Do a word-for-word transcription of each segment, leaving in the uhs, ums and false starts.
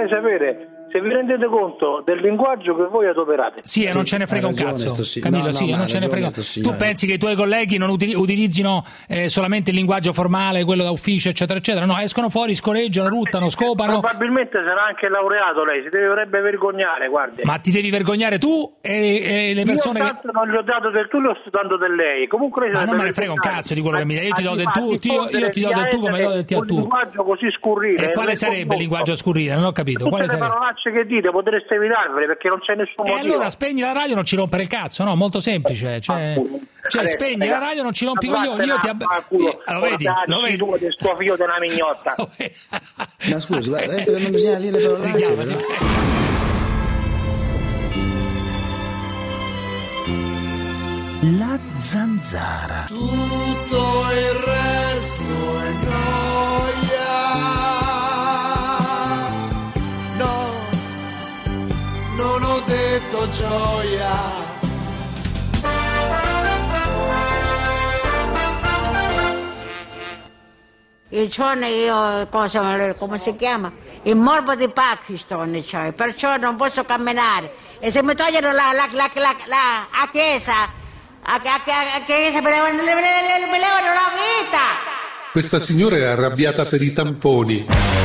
vorrei sapere se vi rendete conto del linguaggio che voi adoperate. Sì, e non ce ne frega un cazzo. Sì. Camillo, no, no, sì, non ce ne frega. Tu pensi che i tuoi colleghi non util- utilizzino eh, solamente il linguaggio formale, quello da ufficio, eccetera, eccetera? No, escono fuori, scoreggiano, ruttano, scopano. Probabilmente sarà anche laureato lei, si dovrebbe vergognare, guardi. Ma ti devi vergognare tu e, e le persone io tanto che... non gli ho dato del tu, le ho dato del lei. Comunque lei ma non me ne frega un cazzo di quello che mi dai. Io ti do del tu, io, io ti do del tu come do del ti a tu. Un linguaggio così scurrile. E quale sarebbe il linguaggio scurrile? Non ho capito. Quale sarebbe? Le parolacce che dite potreste evitarvele perché non c'è nessun motivo. E allora spegni la radio, non ci rompere il cazzo, no? Molto semplice. Cioè, cioè spegni la radio, non ci rompi i coglioni. Io ti ab... Lo vedi? Lo vedi tu del tuo figlio della mignotta. Ma scusa, guarda, non bisogna dire le parolacce. La zanzara. Tutto il resto è noia. No, non ho detto gioia. Il sonno io, cosa, come si chiama? Il morbo di Pakistan, cioè, perciò non posso camminare. E se mi togliono la, la, la, la, la a chiesa, a, a, a chiesa mi levano, mi levano la vita. Questa signora è arrabbiata per i tamponi.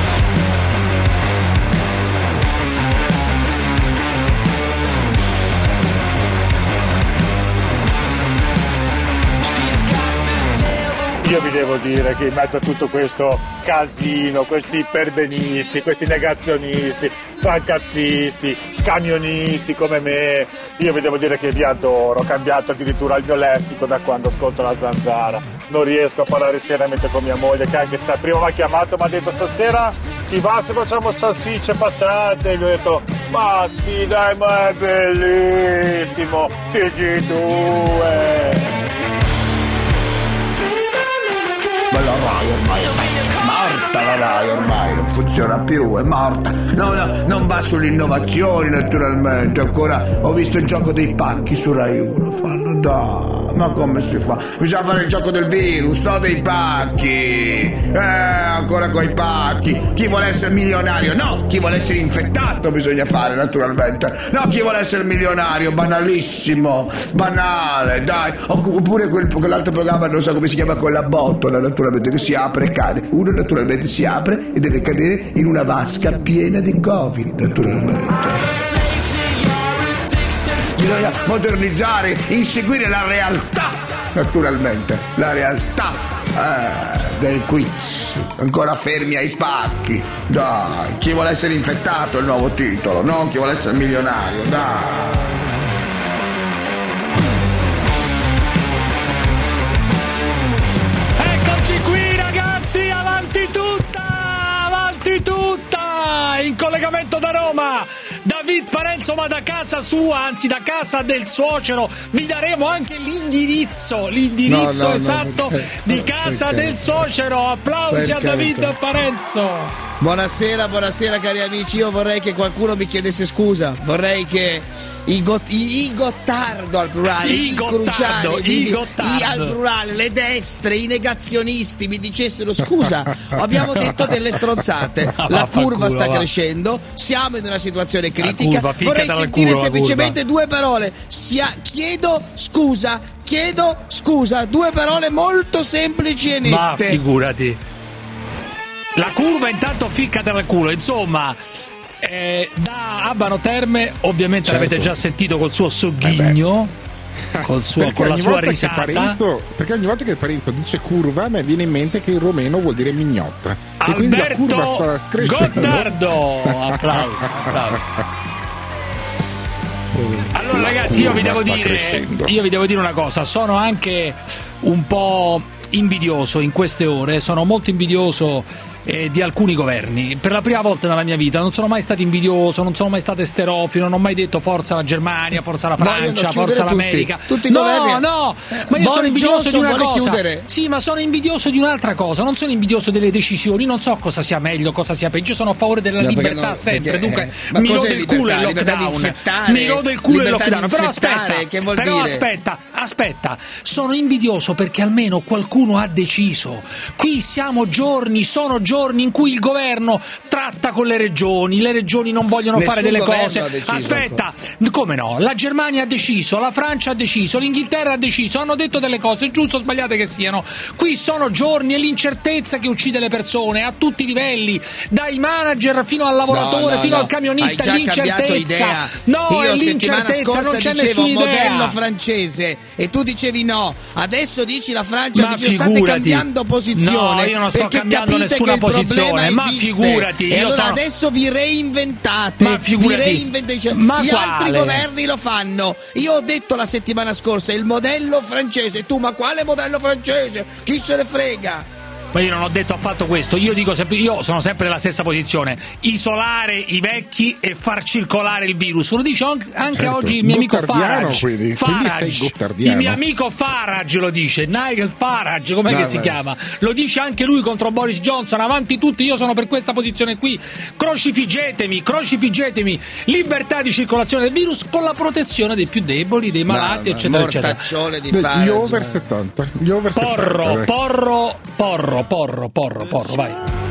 Io vi devo dire che in mezzo a tutto questo casino, questi perbenisti, questi negazionisti, fancazzisti, camionisti come me, io vi devo dire che vi adoro, ho cambiato addirittura il mio lessico da quando ascolto la zanzara. Non riesco a parlare seriamente con mia moglie che anche sta, prima mi ha chiamato, mi ha detto stasera ti va se facciamo salsicce e patate? E gli ho detto ma sì dai, ma è bellissimo, T G due. Ma la Rai ormai è morta, la Rai ormai non funziona più, è morta. No, no, non va sulle innovazioni naturalmente. Ancora ho visto il gioco dei pacchi su Rai uno, fanno dai, ma come si fa? Bisogna fare il gioco del virus, no dei pacchi. Eh, ancora coi pacchi. Chi vuole essere milionario? No, chi vuole essere infettato bisogna fare naturalmente. No, chi vuole essere milionario? Banalissimo, banale, dai. Oppure quel, quell'altro programma, non so come si chiama, con la botola naturalmente che si apre e cade. Uno naturalmente si apre e deve cadere in una vasca piena di Covid naturalmente. Bisogna modernizzare, inseguire la realtà naturalmente, la realtà eh, dei quiz, ancora fermi ai pacchi. Dai, chi vuole essere infettato è il nuovo titolo, non chi vuole essere milionario, dai. Qui ragazzi, avanti tutta, avanti tutta, in collegamento da Roma, David Parenzo, ma da casa sua, anzi da casa del suocero, vi daremo anche l'indirizzo, l'indirizzo no, no, esatto no, perché, di casa perché? del suocero, applausi perché? a David Parenzo. Buonasera, buonasera cari amici, io vorrei che qualcuno mi chiedesse scusa, vorrei che i, got, i, i Gottardo al plurale, i, i Cruciani i i, i al plurale, le destre, i negazionisti mi dicessero scusa, abbiamo detto delle stronzate, la curva sta crescendo, siamo in una situazione critica, vorrei sentire semplicemente due parole, Sia, chiedo scusa, chiedo scusa, due parole molto semplici e nette. Ma figurati. La curva intanto ficcatela al culo, insomma, eh, da Abano Terme ovviamente certo. L'avete già sentito col suo sogghigno, eh col suo, con la sua risata. Parenzo, perché ogni volta che Parenzo dice curva a me viene in mente che in romeno vuol dire mignotta. Alberto e quindi la curva sta crescendo. Gottardo, applausi, applausi. Allora ragazzi, io vi devo dire, io vi devo dire una cosa, sono anche un po' invidioso in queste ore, sono molto invidioso Eh, di alcuni governi. Per la prima volta nella mia vita non sono mai stato invidioso, non sono mai stato esterofilo, non ho mai detto forza la Germania, forza la Francia, forza l'America. Tutti, tutti no, governi. no, ma io Boris sono invidioso Johnson di una cosa. Chiudere. Sì, ma sono invidioso di un'altra cosa, non sono invidioso delle decisioni, non so cosa sia meglio, cosa sia peggio, io sono a favore della no, libertà no, sempre, perché, dunque eh, mi rode il culo il lockdown. Mi rode il culo il lockdown, però aspetta, che vuol però dire? aspetta, aspetta, sono invidioso perché almeno qualcuno ha deciso. Qui siamo giorni, sono giorni giorni in cui il governo tratta con le regioni, le regioni non vogliono Nessun fare delle cose. Aspetta, come no? La Germania ha deciso, la Francia ha deciso, l'Inghilterra ha deciso, hanno detto delle cose, giusto o sbagliate che siano. Qui sono giorni e l'incertezza che uccide le persone a tutti i livelli, dai manager fino al lavoratore, no, no, fino no. al camionista. Hai già cambiato idea. No, Io è settimana l'incertezza, scorsa non c'è dicevo nessuna idea. modello francese e tu dicevi no. Adesso dici la Francia, Ma dici state figurati. cambiando posizione. No, io non sto perché cambiando capite nessuna che il posizione, ma esiste. figurati. E Io allora sono... adesso vi reinventate. Ma figurati. Vi reinventate. Ma Gli quale? altri governi lo fanno. Io ho detto la settimana scorsa il modello francese. Tu, ma quale modello francese? Chi se ne frega? Ma io non ho detto affatto questo, io dico sempre, io sono sempre nella stessa posizione: isolare i vecchi e far circolare il virus. Lo dice anche certo. oggi il mio amico Farage. Quindi, Farage. quindi sei gottardiano. Il mio amico Farage lo dice, Nigel Farage, com'è no, che si beh. chiama? Lo dice anche lui contro Boris Johnson, avanti tutti, io sono per questa posizione qui. Crocifiggetemi, crocifiggetemi, libertà di circolazione del virus con la protezione dei più deboli, dei malati, no, eccetera, eccetera. Mortaccione di Beh, Farage. gli over settanta, gli over Porro, settanta, porro, porro, porro, porro, porro, vai.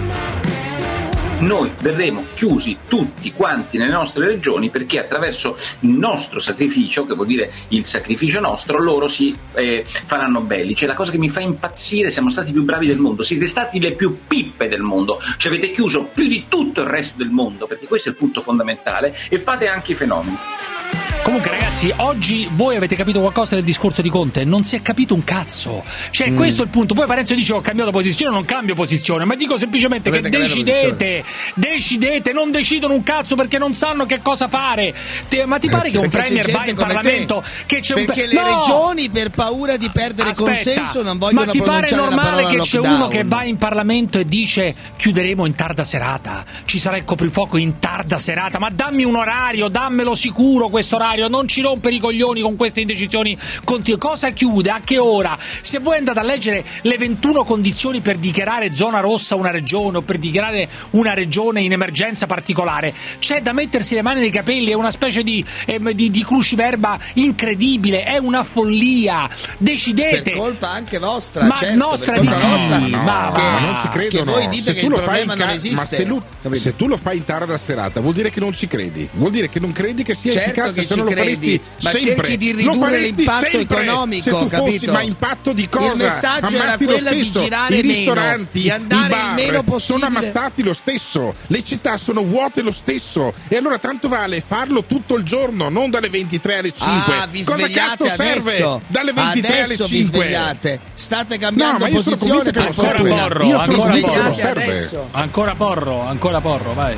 Noi verremo chiusi tutti quanti nelle nostre regioni perché attraverso il nostro sacrificio, che vuol dire il sacrificio nostro, loro si eh, faranno belli. Cioè la cosa che mi fa impazzire, siamo stati i più bravi del mondo, siete stati le più pippe del mondo, ci avete chiuso più di tutto il resto del mondo, perché questo è il punto fondamentale, e fate anche i fenomeni. Comunque ragazzi, oggi voi avete capito qualcosa del discorso di Conte? Non si è capito un cazzo. Cioè mm. questo è il punto. Poi Parenzo dice ho cambiato posizione, non cambio posizione, ma dico semplicemente avete che decidete, decidete, non decidono un cazzo perché non sanno che cosa fare. Te, ma ti pare eh, che un premier va in Parlamento che c'è perché un le no! regioni per paura di perdere Aspetta, consenso non vogliono ma ti pare normale che c'è lockdown. uno che va in Parlamento e dice chiuderemo in tarda serata, ci sarà il coprifuoco in tarda serata, ma dammi un orario, dammelo sicuro questo orario, non ci rompere i coglioni con queste indecisioni continue. Cosa chiude? A che ora? Se voi andate a leggere le ventuno condizioni per dichiarare zona rossa una regione o per dichiarare una regione in emergenza particolare, c'è da mettersi le mani nei capelli, è una specie di, eh, di, di cruciverba incredibile, è una follia. Decidete. Per colpa anche vostra, ma certo, nostra per di colpa chi? vostra, no, ma, che, ma ma non ci credo, che no. voi dite se che tu il lo fai problema in non ca- esiste. ma se, lu- se tu lo fai in tarda serata vuol dire che non ci credi, vuol dire che non credi che sia certo efficace, che se ci non lo credi, faresti ma sempre. cerchi di Lo ridurre faresti l'impatto sempre, economico, se tu fossi, capito? ma impatto di cosa? Il messaggio era Ammazzi lo quello di stesso. girare I meno, ristoranti, di andare i bar il meno possibile. sono ammazzati lo stesso, le città sono vuote lo stesso, e allora tanto vale farlo tutto il giorno, non dalle ventitré alle cinque. Ah, vi cosa svegliate cazzo serve adesso? dalle ventitré adesso alle vi cinque? svegliate, state cambiando No, ma io sono posizione convinto che per non ancora serve. porro, Io sono ancora convinto che non porro. serve. Adesso. Ancora porro, ancora porro, vai.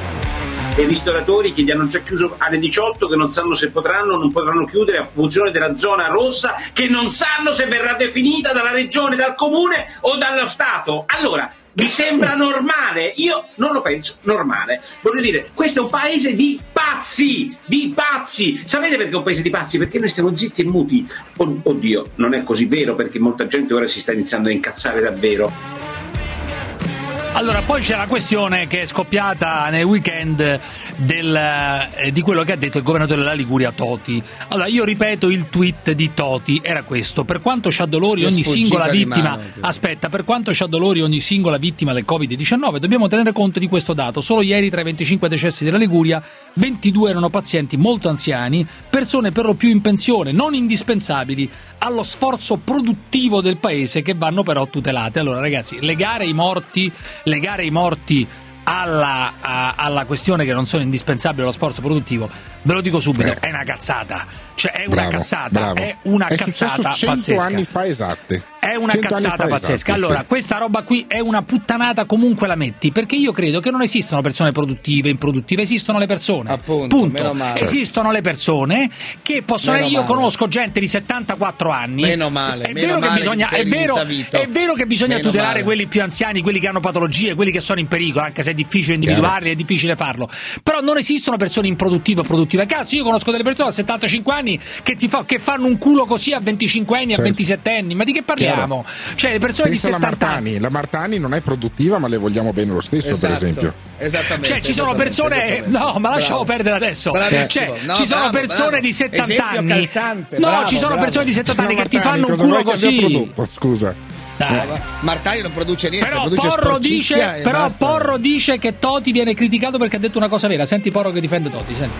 E i ristoratori che gli hanno già chiuso alle diciotto, che non sanno se potranno o non potranno chiudere a funzione della zona rossa, che non sanno se verrà definita dalla regione, dal comune o dallo Stato. Allora, vi sembra normale? Io non lo penso normale. Voglio dire, questo è un paese di pazzi, di pazzi. Sapete perché è un paese di pazzi? Perché noi stiamo zitti e muti. Oddio, non è così vero, perché molta gente ora si sta iniziando a incazzare davvero. Allora, poi c'è la questione che è scoppiata nel weekend del, eh, di quello che ha detto il governatore della Liguria Toti. Allora, io ripeto il tweet di Toti, era questo: per quanto c'ha dolori ogni singola vittima, mano, aspetta, per quanto c'ha dolori ogni singola vittima del covid diciannove, dobbiamo tenere conto di questo dato. Solo ieri tra i venticinque decessi della Liguria, ventidue erano pazienti molto anziani, persone per lo più in pensione, non indispensabili allo sforzo produttivo del paese, che vanno però tutelate. Allora ragazzi, legare i morti legare i morti alla, a, alla questione che non sono indispensabili allo sforzo produttivo, ve lo dico subito, è una cazzata, cioè è bravo, una cazzata bravo. è una è cazzata cento pazzesca, anni fa esatte è una cazzata pazzesca, esatti, allora sì. Questa roba qui è una puttanata, comunque la metti, perché io credo che non esistono persone produttive e improduttive, esistono le persone, appunto, punto. Meno male. Esistono le persone che possono, meno io male. conosco gente di settantaquattro anni, meno male, è meno vero male che bisogna che è vero, è vero che bisogna meno tutelare male. quelli più anziani, quelli che hanno patologie, quelli che sono in pericolo, anche se è difficile individuarli, è difficile farlo, però non esistono persone improduttive o produttive. Cazzo, io conosco delle persone a settantacinque anni che, ti fa, che fanno un culo così a venticinque anni, certo. A ventisette anni, ma di che parliamo? Chiaro. Cioè le persone pensa di settanta Martani. anni. La Martani non è produttiva, ma le vogliamo bene lo stesso, esatto. per esempio. Esattamente. Cioè ci sono persone, no, ma lasciamo perdere adesso. Cioè, no, ci sono bravo, persone bravo. di settanta Esempio anni. calzante, no, bravo, ci sono bravo. persone di settanta anni che Martani, ti fanno un cosa culo vuoi che abbia così. prodotto? Scusa. Dai. Martani non produce niente, però produce Porro sporcizia dice, e però basta. Porro dice che Toti viene criticato perché ha detto una cosa vera. Senti Porro che difende Toti, senti.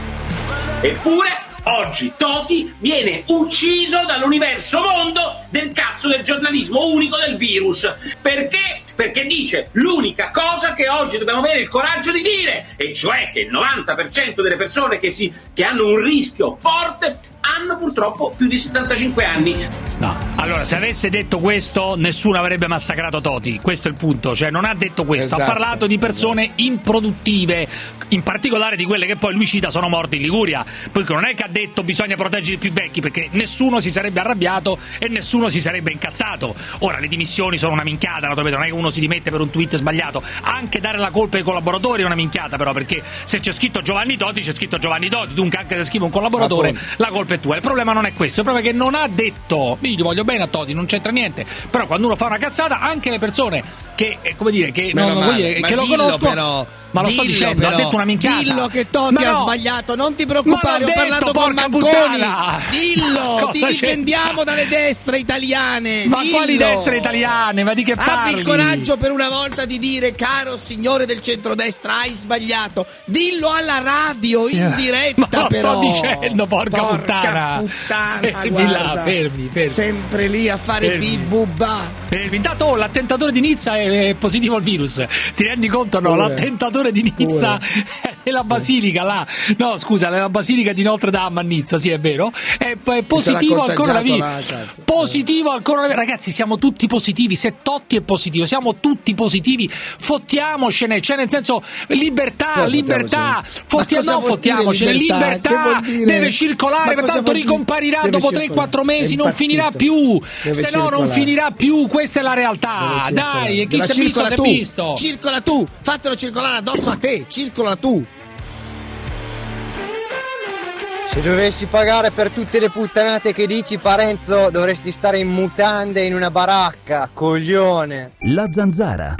Eppure oggi Toti viene ucciso dall'universo mondo del cazzo del giornalismo unico del virus. Perché? Perché dice l'unica cosa che oggi dobbiamo avere il coraggio di dire, e cioè che il novanta per cento delle persone che, si, che hanno un rischio forte hanno purtroppo più di settantacinque anni. No, allora se avesse detto questo nessuno avrebbe massacrato Toti, questo è il punto, cioè non ha detto questo, esatto, ha parlato di persone esatto. improduttive, in particolare di quelle che poi lui cita sono morte in Liguria, perché non è che ha detto bisogna proteggere i più vecchi, perché nessuno si sarebbe arrabbiato e nessuno si sarebbe incazzato. Ora le dimissioni sono una minchiata, naturalmente non è che uno si dimette per un tweet sbagliato, anche dare la colpa ai collaboratori è una minchiata, però, perché se c'è scritto Giovanni Toti c'è scritto Giovanni Toti, dunque anche se scrive un collaboratore la colpa è tua. Il problema non è questo, il problema è che non ha detto, io gli voglio bene a Toti, non c'entra niente, però quando uno fa una cazzata anche le persone che, eh, come dire, che, non, male, dire, che lo dillo conoscono però, ma lo sto dillo dicendo, però, ha detto una minchiata. Dillo che Toti ma ha no, sbagliato, non ti preoccupare, ho detto, parlato con Manconi. Puttana. Dillo, ti difendiamo c'entra? dalle destre italiane. Ma dillo. quali destre italiane? Ma di che parli? Abbi il coraggio per una volta di dire, caro signore del centrodestra, hai sbagliato. Dillo alla radio in diretta. Ma lo però. sto dicendo, porca, porca puttana. puttana, fermi guarda. là, fermi, fermi. Sempre lì a fare Fermi. bibubà. Fermi. Intanto oh, l'attentatore di Nizza è positivo al virus. Ti rendi conto? No, Pure. l'attentatore di Nizza è nella basilica là. No, scusa, nella basilica di Notre Dame a Nizza, sì, è vero. È, è positivo al coronavirus. Positivo al coronavirus. Ragazzi, siamo tutti positivi. Se Totti è positivo, siamo tutti positivi. Fottiamocene, cioè nel senso libertà, Cosa libertà. Fottia- cosa no, vuol fottiamocene, dire libertà? libertà. Che vuol dire? Deve circolare, Ma cosa tanto vuol dire? ricomparirà Deve dopo tre quattro mesi, non finirà più. Deve Se no non circolare. finirà più, questa è la realtà. Dai, e chi Ma si è visto si è tu. visto. Circola tu, fatelo circolare addosso a te, circola tu. Se dovessi pagare per tutte le puttanate che dici, Parenzo, dovresti stare in mutande in una baracca, coglione. La Zanzara.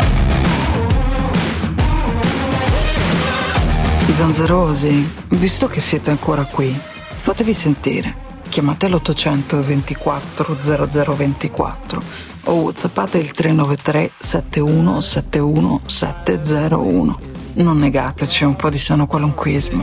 Zanzarosi, visto che siete ancora qui, fatevi sentire. Chiamate l'ottocento ventiquattro zero zero ventiquattro o whatsappate il tre nove tre sette uno sette uno sette zero uno. Non negateci un po' di sano qualunquismo.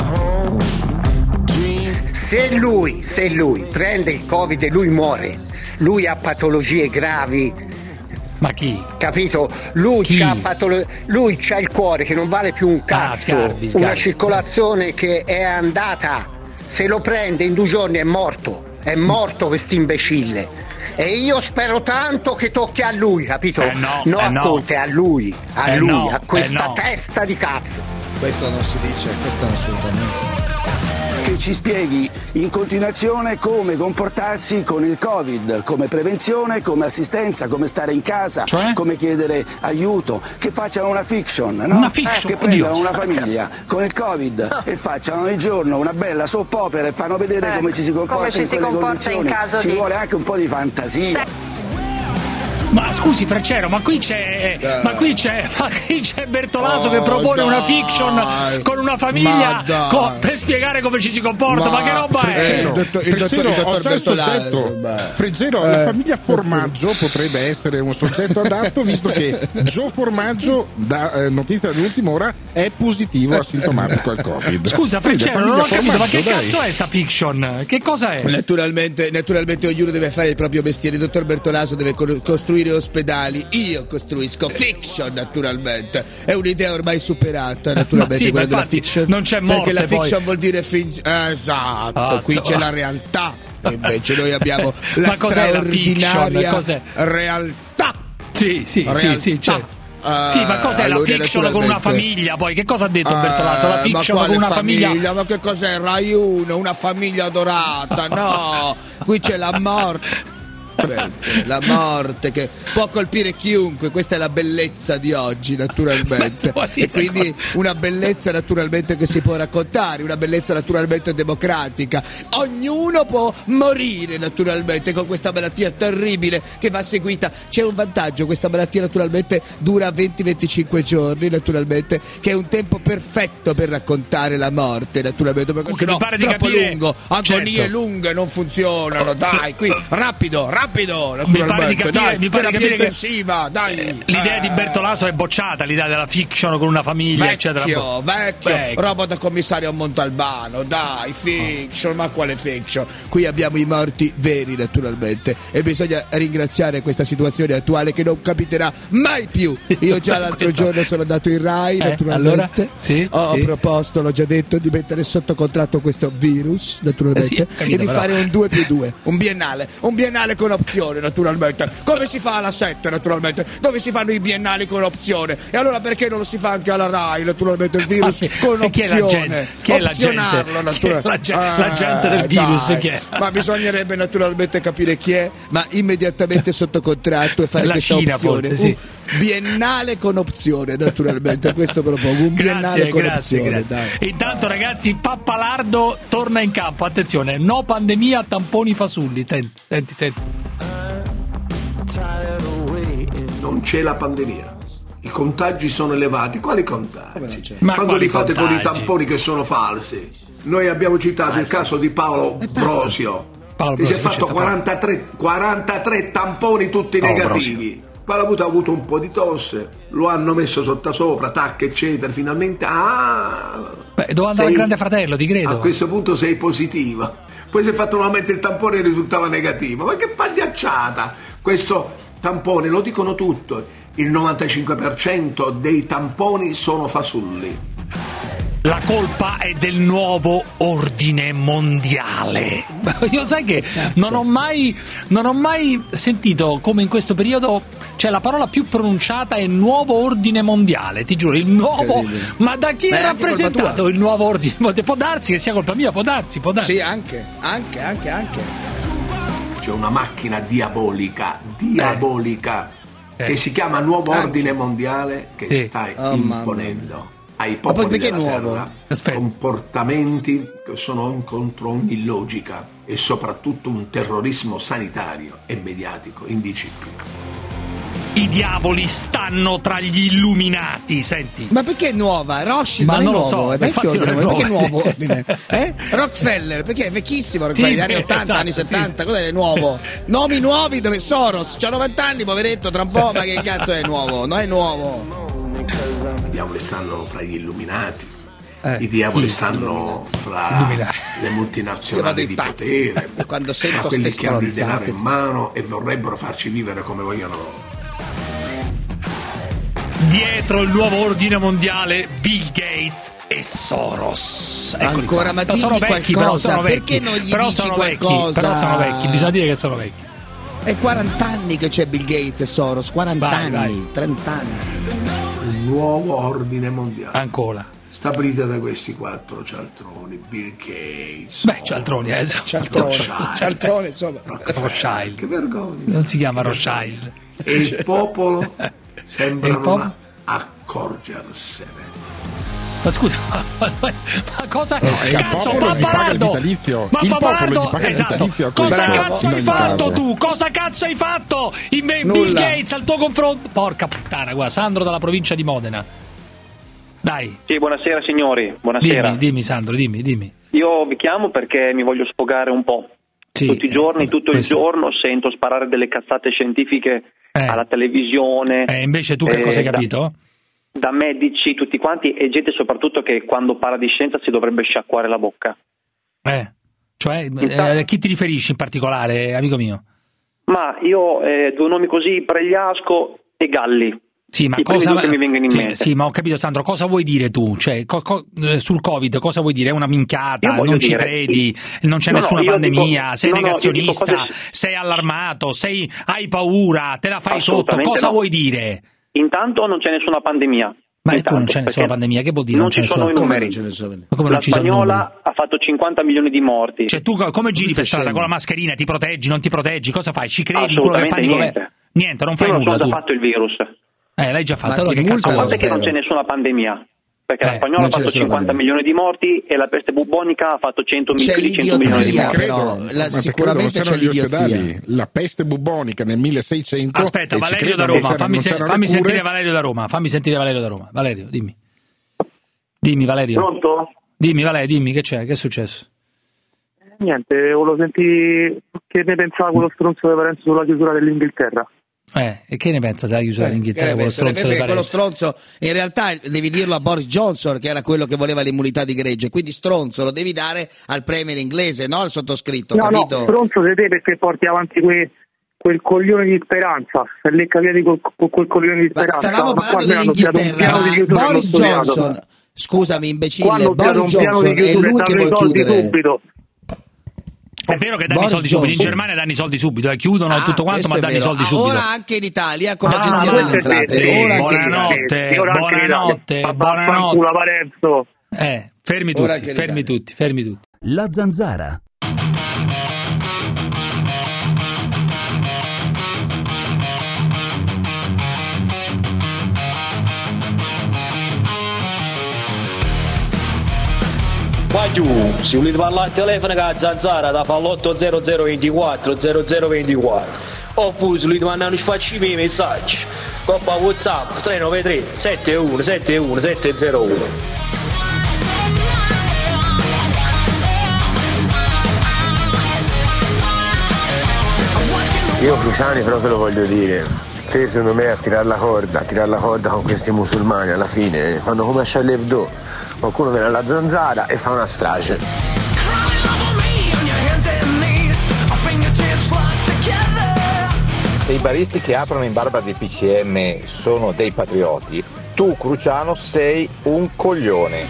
Se lui, se lui prende il Covid e lui muore, lui ha patologie gravi. Ma chi? Capito? Lui Chi? c'ha patolo- lui c'ha il cuore che non vale più un cazzo, Ah, Sgarbi, Sgarbi. una circolazione che è andata. Se lo prende in due giorni è morto, è morto questo imbecille. E io spero tanto che tocchi a lui, capito? Eh no, no eh a no. Conte, a lui, a Eh lui, no, a questa eh no. testa di cazzo. Questo non si dice, questo non assolutamente. Che ci spieghi in continuazione come comportarsi con il Covid, come prevenzione, come assistenza, come stare in casa, Cioè? come chiedere aiuto, che facciano una fiction, no? Una fiction, che prendano oddio. una famiglia con il Covid e facciano ogni giorno una bella soap opera e fanno vedere Ecco, come ci si comporta come ci in si quelle comporta in condizioni. caso Ci di- vuole anche un po' di fantasia. Ma scusi Freccero, ma qui c'è ma qui c'è ma qui c'è Bertolaso Oh, che propone dai. una fiction con una famiglia Ma dai. co- per spiegare come ci si comporta. Ma, Ma che roba è? Freccero, il dottor- il dottor- il dottor ho già il Bertolaso, soggetto. beh. Freggero, Eh. la famiglia Formaggio potrebbe essere un soggetto adatto, visto che Gio Formaggio, da eh, notizia dell'ultima ora, è positivo asintomatico al Covid. Scusa Quindi la Freccero, non ho famiglia capito, ma che Formaggio, dai. cazzo è sta fiction? Che cosa è? Naturalmente, naturalmente ognuno deve fare il proprio mestiere. Il dottor Bertolaso deve co- costruire ospedali. Io costruisco fiction, naturalmente. È un'idea ormai superata, naturalmente, Ma sì, quella ma della infatti fiction. non c'è morte, perché la poi. fiction vuol dire fin- esatto, Ah, qui no. c'è la realtà. E invece noi abbiamo la Ma cos'è la fiction? straordinaria Cos'è? realtà. Sì, sì, Realtà. sì, sì, certo. Eh, Sì, ma cos'è allora, la fiction con una naturalmente. famiglia? Poi che cosa ha detto Eh, Bertolaso? La ma fiction quale con una famiglia. Ma che cos'è? Rai uno, una famiglia adorata? No, qui c'è la morte. La morte che può colpire chiunque, questa è la bellezza di oggi, naturalmente. E quindi una bellezza naturalmente che si può raccontare, una bellezza naturalmente democratica. Ognuno può morire naturalmente con questa malattia terribile che va seguita. C'è un vantaggio, questa malattia naturalmente dura venti venticinque giorni, naturalmente, che è un tempo perfetto per raccontare la morte, naturalmente, perché Comunque, sennò mi pare di troppo capire- lungo, agonie certo. lunghe non funzionano. Dai, qui rapido, rapido. rapido, mi pare di capire, dai, mi pare di capire intensiva, che dai. l'idea eh. di Bertolaso è bocciata, l'idea della fiction con una famiglia, vecchio, eccetera. Vecchio, vecchio, roba da commissario Montalbano, dai, fiction, ma quale fiction? Qui abbiamo i morti veri, naturalmente, e bisogna ringraziare questa situazione attuale che non capiterà mai più. Io già l'altro Questo... giorno sono andato in Rai, eh, naturalmente, allora? Sì, ho sì. proposto, l'ho già detto, di mettere sotto contratto questo virus, naturalmente, eh sì, capito, e di però. fare un due più due, un biennale, un biennale con opzione, naturalmente. Come si fa alla sette, naturalmente, dove si fanno i biennali con opzione, e allora perché non lo si fa anche alla Rai, naturalmente, il virus ma, con e chi è la opzione? gente? Chi è la gente? Chi è la, ge- ah, la gente del virus, dai. chi è? Ma bisognerebbe naturalmente capire chi è, ma immediatamente sotto contratto e fare la questa Cina, opzione, forse, sì. un biennale con opzione, naturalmente, questo propongo, un biennale grazie, con grazie, opzione, grazie. dai. Intanto ragazzi, Pappalardo torna in campo, attenzione, no pandemia, tamponi fasulli, senti, senti, senti. Non c'è la pandemia, i contagi sono elevati. Quali contagi? Ma quando quali li fate contagi? con i tamponi che sono falsi? Noi abbiamo citato Falsi. il caso di Paolo Brosio, Paolo che si è Brosio, fatto c'è quarantatré, quarantatré tamponi tutti Paolo negativi. Poi ha avuto, ha avuto un po' di tosse, lo hanno messo sottasopra, tac eccetera, finalmente ah, Beh, dove andava il grande fratello, ti credo. a questo punto sei positiva. Poi si è fatto nuovamente il tampone e risultava negativo. Ma che pagliacciata! Questo tampone, lo dicono tutto, il novantacinque per cento dei tamponi sono fasulli. La colpa è del nuovo ordine mondiale. Io sai che non ho mai non ho mai sentito come in questo periodo, cioè la parola più pronunciata è nuovo ordine mondiale, ti giuro, il nuovo. Ma da chi Ma è è anche rappresentato colpa tua. il nuovo ordine mondiale? Può darsi che sia colpa mia, può darsi, può darsi. Sì, anche, anche, anche, anche. C'è una macchina diabolica, diabolica, Eh. che si chiama nuovo Anche. ordine mondiale che Sì. sta Oh, imponendo ai poi popoli perché della nuovo? terra Aspetta. comportamenti che sono contro ogni logica e soprattutto un terrorismo sanitario e mediatico indicibile. I diavoli stanno tra gli illuminati, senti. Ma perché nuova? Rothschild Ma non è non lo nuovo, so, è vecchio infatti ordine, non è perché è nuovo. nuovo ordine? Eh? Rockefeller, perché è vecchissimo Rockefeller, Sì, anni ottanta, esatto, anni sì, settanta, cos'è è nuovo? Nomi nuovi dove Soros, c'ha novanta anni, poveretto, tra un po', ma che cazzo è nuovo? Non è nuovo. I diavoli stanno fra gli illuminati, Eh, i diavoli chi? stanno fra Illuminati. le Io vado multinazionali ai di pazzi. potere, Quando fra sento quelli ste che hanno il denaro stronzate. in mano e vorrebbero farci vivere come vogliono loro. Dietro il nuovo ordine mondiale, Bill Gates e Soros. Eccoli Ancora, qua. ma digli sono vecchi, però qualcosa, sono vecchi. perché non gli però dici sono qualcosa? Vecchi, però sono vecchi, bisogna dire che sono vecchi. È quaranta anni che c'è Bill Gates e Soros, quaranta Vai, anni, vai. trenta anni. Il nuovo ordine mondiale, Ancora. stabilito da questi quattro cialtroni, Bill Gates. Beh, cialtroni, eh. Cialtrone, Rothschild. cialtrone, insomma. Rothschild. Che vergogna. Non si chiama Rothschild. E il popolo sembra E il popolo? non accorgersene. Ma scusa, ma, ma- ma- ma cosa? è il Cazzo, popolo gli paga il Pappalardo! vitalizio. Ma Il popolo Pappalardo, gli paga il esatto. vitalizio a Cosa questo, cazzo in hai ogni fatto caso. tu? Cosa cazzo hai fatto? In me, Bill Nulla. Gates al tuo confronto? Porca puttana, guarda, Sandro dalla provincia di Modena. Dai, Sì, buonasera signori, buonasera. dimmi, dimmi Sandro, dimmi, dimmi. Io vi chiamo perché mi voglio sfogare un po'. Sì, Tutti i giorni, tutto questo- il giorno sento sparare delle cazzate scientifiche Eh. alla televisione. E invece tu che eh, cosa hai da- capito? Da medici, tutti quanti, e gente soprattutto che quando parla di scienza si dovrebbe sciacquare la bocca. Eh, cioè, eh, a chi ti riferisci in particolare, amico mio? Ma io, eh, due nomi così, Pregliasco e Galli. Sì, ma I primi cosa due che mi vengono in sì, mente. sì, ma ho capito Sandro, cosa vuoi dire tu? Cioè, co- co- eh, sul Covid cosa vuoi dire? È una minchiata, Io voglio non ci dire- credi, non c'è No, no, nessuna io pandemia, dico- sei no, no, io dico negazionista, cose- sei allarmato, sei hai paura, te la fai sotto, Assolutamente cosa no. vuoi dire? Intanto non c'è nessuna pandemia. Ma Intanto, come non c'è nessuna perché pandemia? Che vuol dire? Non ci c'è sono i nessuna- numeri. Ma come non La ci sono i numeri? spagnola ha fatto cinquanta milioni di morti. Cioè tu co- come giri per strada scemo. con la mascherina, ti proteggi, non ti proteggi, cosa fai? Ci credi in quello che Assolutamente fanno i niente. governi? Niente, non fai Io non nulla sono tu. già fatto il virus. Eh, l'hai già fatto, Ma allora ti che cazzo multano, A vuoi? parte che non spero. c'è nessuna pandemia. Perché Eh, la spagnola ha non c'è fatto nessuna cinquanta pandemia. milioni di morti e la peste bubonica ha fatto cento C'è più di cento milioni di l'idiozia, morti. però, la- Ma perché sicuramente non c'è c'erano gli l'idiozia. ospedali. La peste bubonica nel milleseicento. Aspetta, e ci Valerio credo, da non Roma, c'erano- fammi, non se- c'erano fammi le cure. sentire Valerio da Roma, fammi sentire Valerio da Roma. Valerio, dimmi. Dimmi Valerio. Pronto? Dimmi Valerio, dimmi che c'è, che è successo? niente, volevo sentire che ne pensava quello stronzo di Parenzo sulla chiusura dell'Inghilterra. Eh, e che ne pensa della chiusura eh, dell'Inghilterra? Quello stronzo penso che quello stronzo, in realtà devi dirlo a Boris Johnson, che era quello che voleva l'immunità di gregge, quindi stronzo lo devi dare al premier inglese, no al sottoscritto, no, capito? No, stronzo di te perché porti avanti que, quel coglione di speranza, se le caviati con quel, quel coglione di speranza. Ma stavamo parlando dell'Inghilterra, ma Boris Johnson, scusami imbecille, Boris Johnson è lui che vuole chiudere. Subito. È vero che danno i soldi subito, in Germania danno i soldi subito, eh, chiudono ah, tutto quanto, ma danno i soldi subito. Ora anche in Italia con ah, l'agenzia delle entrate. Sì, ora buonanotte, buonanotte, buonanotte, buonanotte. Eh, fermi tutti, fermi tutti, fermi tutti. La Zanzara. Ma giù, se volete parlare al telefono con la Zanzara da fall'otto zero zero ventiquattro zero zero ventiquattro oppure se volete mandare un sfaccimi messaggi coppa WhatsApp tre nove tre sette uno sette uno sette zero uno. Io Cruciani però te lo voglio dire, te secondo me a tirare la corda, a tirare la corda con questi musulmani alla fine, quando come a Charlie Hebdo qualcuno viene alla Zanzara e fa una strage. Se i baristi che aprono in barba dei P C M sono dei patrioti, tu Cruciano sei un coglione.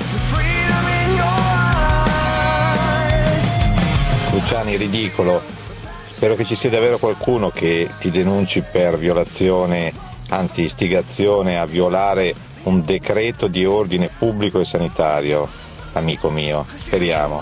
Cruciani, ridicolo. Spero che ci sia davvero qualcuno che ti denunci per violazione, anzi istigazione a violare un decreto di ordine pubblico e sanitario, amico mio. Speriamo.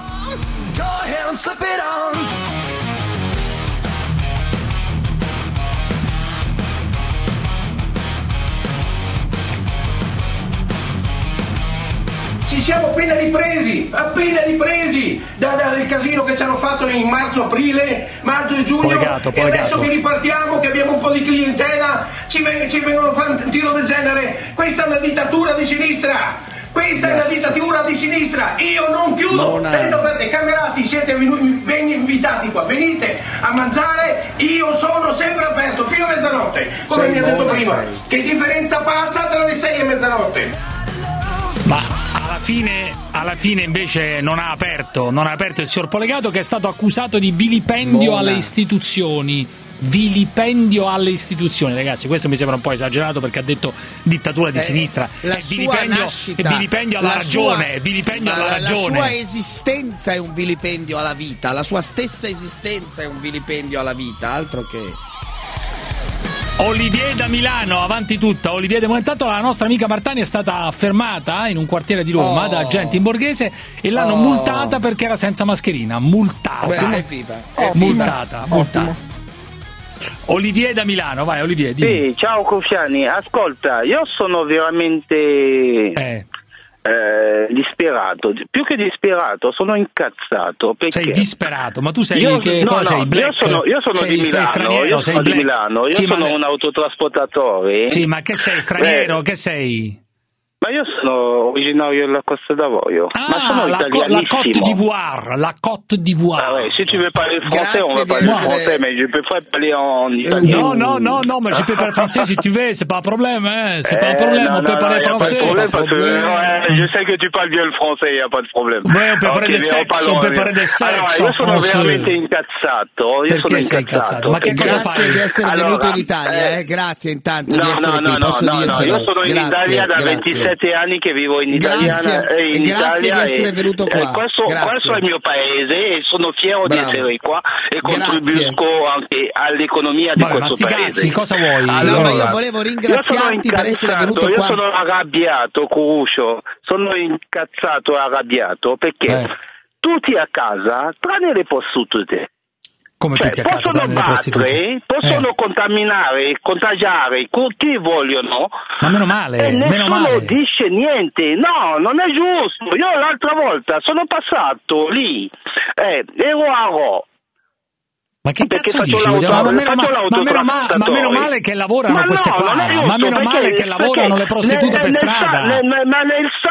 Ci siamo appena ripresi, appena ripresi da, da, dal casino che ci hanno fatto in marzo, aprile, maggio e giugno. Polegato, e polegato. Adesso che ripartiamo, che abbiamo un po' di clientela, ci, ci vengono a fare un tiro del genere. Questa è una dittatura di sinistra. Questa yes. è una dittatura di sinistra. Io non chiudo. Tenete aperte, camerati, siete ben invitati qua. Venite a mangiare. Io sono sempre aperto fino a mezzanotte. Come sei mi ha detto prima. Sei. Che differenza passa tra le sei e mezzanotte? Ma alla fine, alla fine invece non ha aperto, non ha aperto il signor Polegato, che è stato accusato di vilipendio Buona. alle istituzioni. Vilipendio alle istituzioni, ragazzi, questo mi sembra un po' esagerato perché ha detto dittatura di eh, sinistra. La è sua vilipendio, nascita, è vilipendio alla la ragione, sua, è vilipendio alla la, ragione. La sua esistenza è un vilipendio alla vita, la sua stessa esistenza è un vilipendio alla vita, altro che. Olivier da Milano, avanti tutta. Olivier, intanto la nostra amica Martani è stata fermata in un quartiere di Roma oh. da agenti in borghese e l'hanno oh. multata perché era senza mascherina. Multata. Beh, è viva. È multata, viva. multata. Olivier da Milano, vai Olivier, dimmi. Sì, ciao Cruciani, ascolta, io sono veramente eh. Eh, disperato, più che disperato, sono incazzato. Perché sei disperato, ma tu sei io, che no, cosa no, sei? Black? Io sono, io sono sei, di Milano, sei straniero, io sei sono black. di Milano, io sì, sono ma... un autotrasportatore. Sì, ma che sei straniero? Beh, che sei? Ma io sono originario della Costa d'Avorio. Ah, ma sono la, co- la Côte d'Ivoire, la Côte d'Ivoire. Ah ouais, si tu veux parler français, on va parler essere... français, mais je peux pas parler en italien. Non, non, non, non, mais je peux parler français si tu veux, c'est pas un problème, hein, c'est eh, pas un problème, non, on peut non, parler non, français. Pas de problème, parce que, ouais, je sais que tu parles bien le français, il y a pas de problème. Ouais, on peut parler okay, de sexe, on peut parler de sexe. Allora, io sono veramente incazzato, io Perché sono sei incazzato. incazzato? Ma che cosa fai? Grazie di essere allora, venuto in Italia, eh, grazie intanto no, di essere no, qui, no, posso no, dirtelo. No, io sono in grazie, Italia da grazie. ventisette anni che vivo in Italia. Grazie, in grazie Italia di essere venuto qua. Eh, questo, questo è il mio paese e sono fiero Bravo. di essere qua e contribuisco grazie. anche all'economia di Vabbè, questo paese. Cazzi, cosa vuoi? Allora, no, ma io volevo ringraziarti io per essere venuto io qua. Io sono arrabbiato, Crucio, sono incazzato e arrabbiato perché eh. tutti a casa, tranne le prostitute. Come cioè, tutti a casa, possono battere, possono eh. contaminare, contagiare chi vogliono. Ma meno male, e meno nessuno male. dice niente. No, non è giusto. Io l'altra volta sono passato lì, eh, ero a Ro. Ma che cazzo dici? Ma meno, ma, meno ma, ma meno male che lavorano ma queste no, qua. Ma meno male che lavorano le prostitute per nel, strada. Nel, ma nel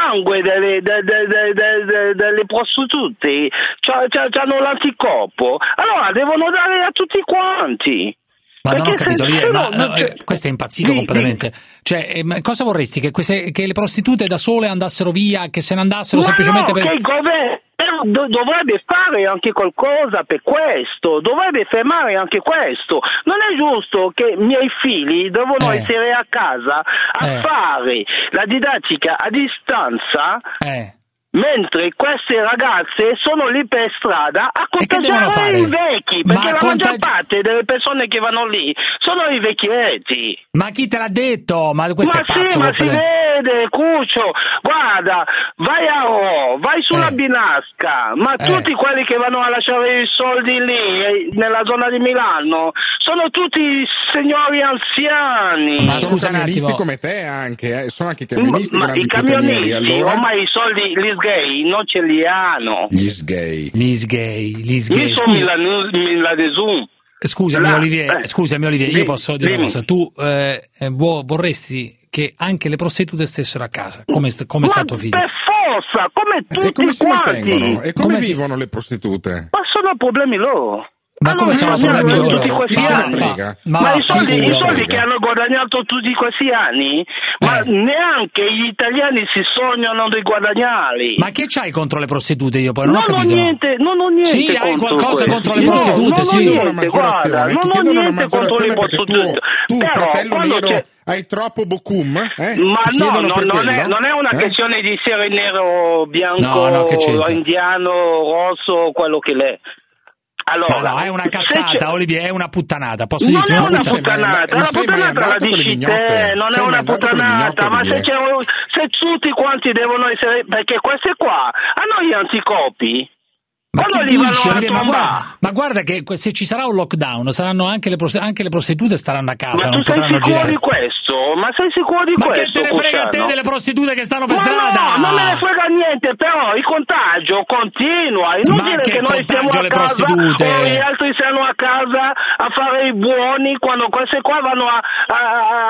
sangue delle, de, de, de, de, de, delle prostitute, hanno l'anticorpo, allora devono dare a tutti quanti. Ma non ho Perché capito, se- lì, se ma, no, no, cioè- eh, questo è impazzito Sì, completamente. Cioè, eh, ma cosa vorresti? Che, queste, che le prostitute da sole andassero via, che se ne andassero Ma semplicemente no, per... che il governo do- dovrebbe fare anche qualcosa per questo, dovrebbe fermare anche questo. Non è giusto che i miei figli devono Eh. essere a casa a Eh. fare la didattica a distanza. Eh. Mentre queste ragazze sono lì per strada a che devono fare? contagiare i vecchi, Ma perché la contagi- maggior parte delle persone che vanno lì sono i vecchietti. Ma chi te l'ha detto? Ma questo Ma è pazzo. sì, ma si completamente. vede, Cuccio, guarda, vai a Ro, vai sulla Eh. Binasca, ma Eh. tutti quelli che vanno a lasciare i soldi lì, eh, nella zona di Milano, sono tutti signori anziani. Ma sono camionisti come te anche, eh. Sono anche camionisti Ma grandi i camionisti, puttanieri, allora? ormai i soldi, gli sgay, non ce li hanno. Gli sgay. Gli sgay, gli sgay. Io sono Scusa, milanese. scusami, La- Olivier, eh. scusami Olivier, io Dimmi, posso dire una dimmi. cosa. Tu eh, eh, vuo- vorresti che anche le prostitute stessero a casa, come, st- come sta tuo figlio? Per forza, come tutti E come si quanti. mantengono? E come, Come si- vivono le prostitute? Ma sono problemi loro. Ma come sono guadagnato problemi loro? tutti questi Chi se ne anni? frega? Ma, Ma i soldi, chi se i ne soldi frega? che hanno guadagnato tutti questi anni, ma Eh. neanche gli italiani si sognano di guadagnarli. Ma che c'hai contro le prostitute? Io poi non, non ho ho capito. niente, non ho niente Sì, hai contro qualcosa questo. contro le No, prostitute, non ho sì. niente, Una maggiorazione, guarda, ti non ho chiedono una niente contro le maggiorazione perché tu, prostitute. tu Però, fratello quando nero, c'è- hai troppo bocum? Eh? Ma Ti no, chiedono no, per non, è, quello? non è una Eh? questione di essere nero, bianco, No, no, che c'entra? indiano, rosso, quello che l'è. Allora, Ma no, è una se cazzata, c'è- Olivier, è una puttanata. Posso Non dirti è una una puttanata? puttanata, ma la sei mai puttanata la andato con le dici mignotte? te, non è Sei mai una andato con le puttanata, mignotte, ma se, Olivier? c'è un- se tutti quanti devono essere, perché queste qua hanno gli anticorpi. Ma Quando chi li vanno dice, a Olivier? Ma trombare. guarda, ma guarda che que- se ci sarà un lockdown, saranno anche le, prost- anche le prostitute staranno a casa, Ma non tu sei potranno sicuro girare. di questo? Ma sei sicuro di Ma che questo? te ne frega a te Cucciano? delle prostitute che stanno per Ma strada? no, non me ne frega niente, però il contagio continua. Ma Inutile che che noi stiamo contagio a le casa prostitute? o gli altri siano a casa a fare i buoni quando queste qua vanno a, a,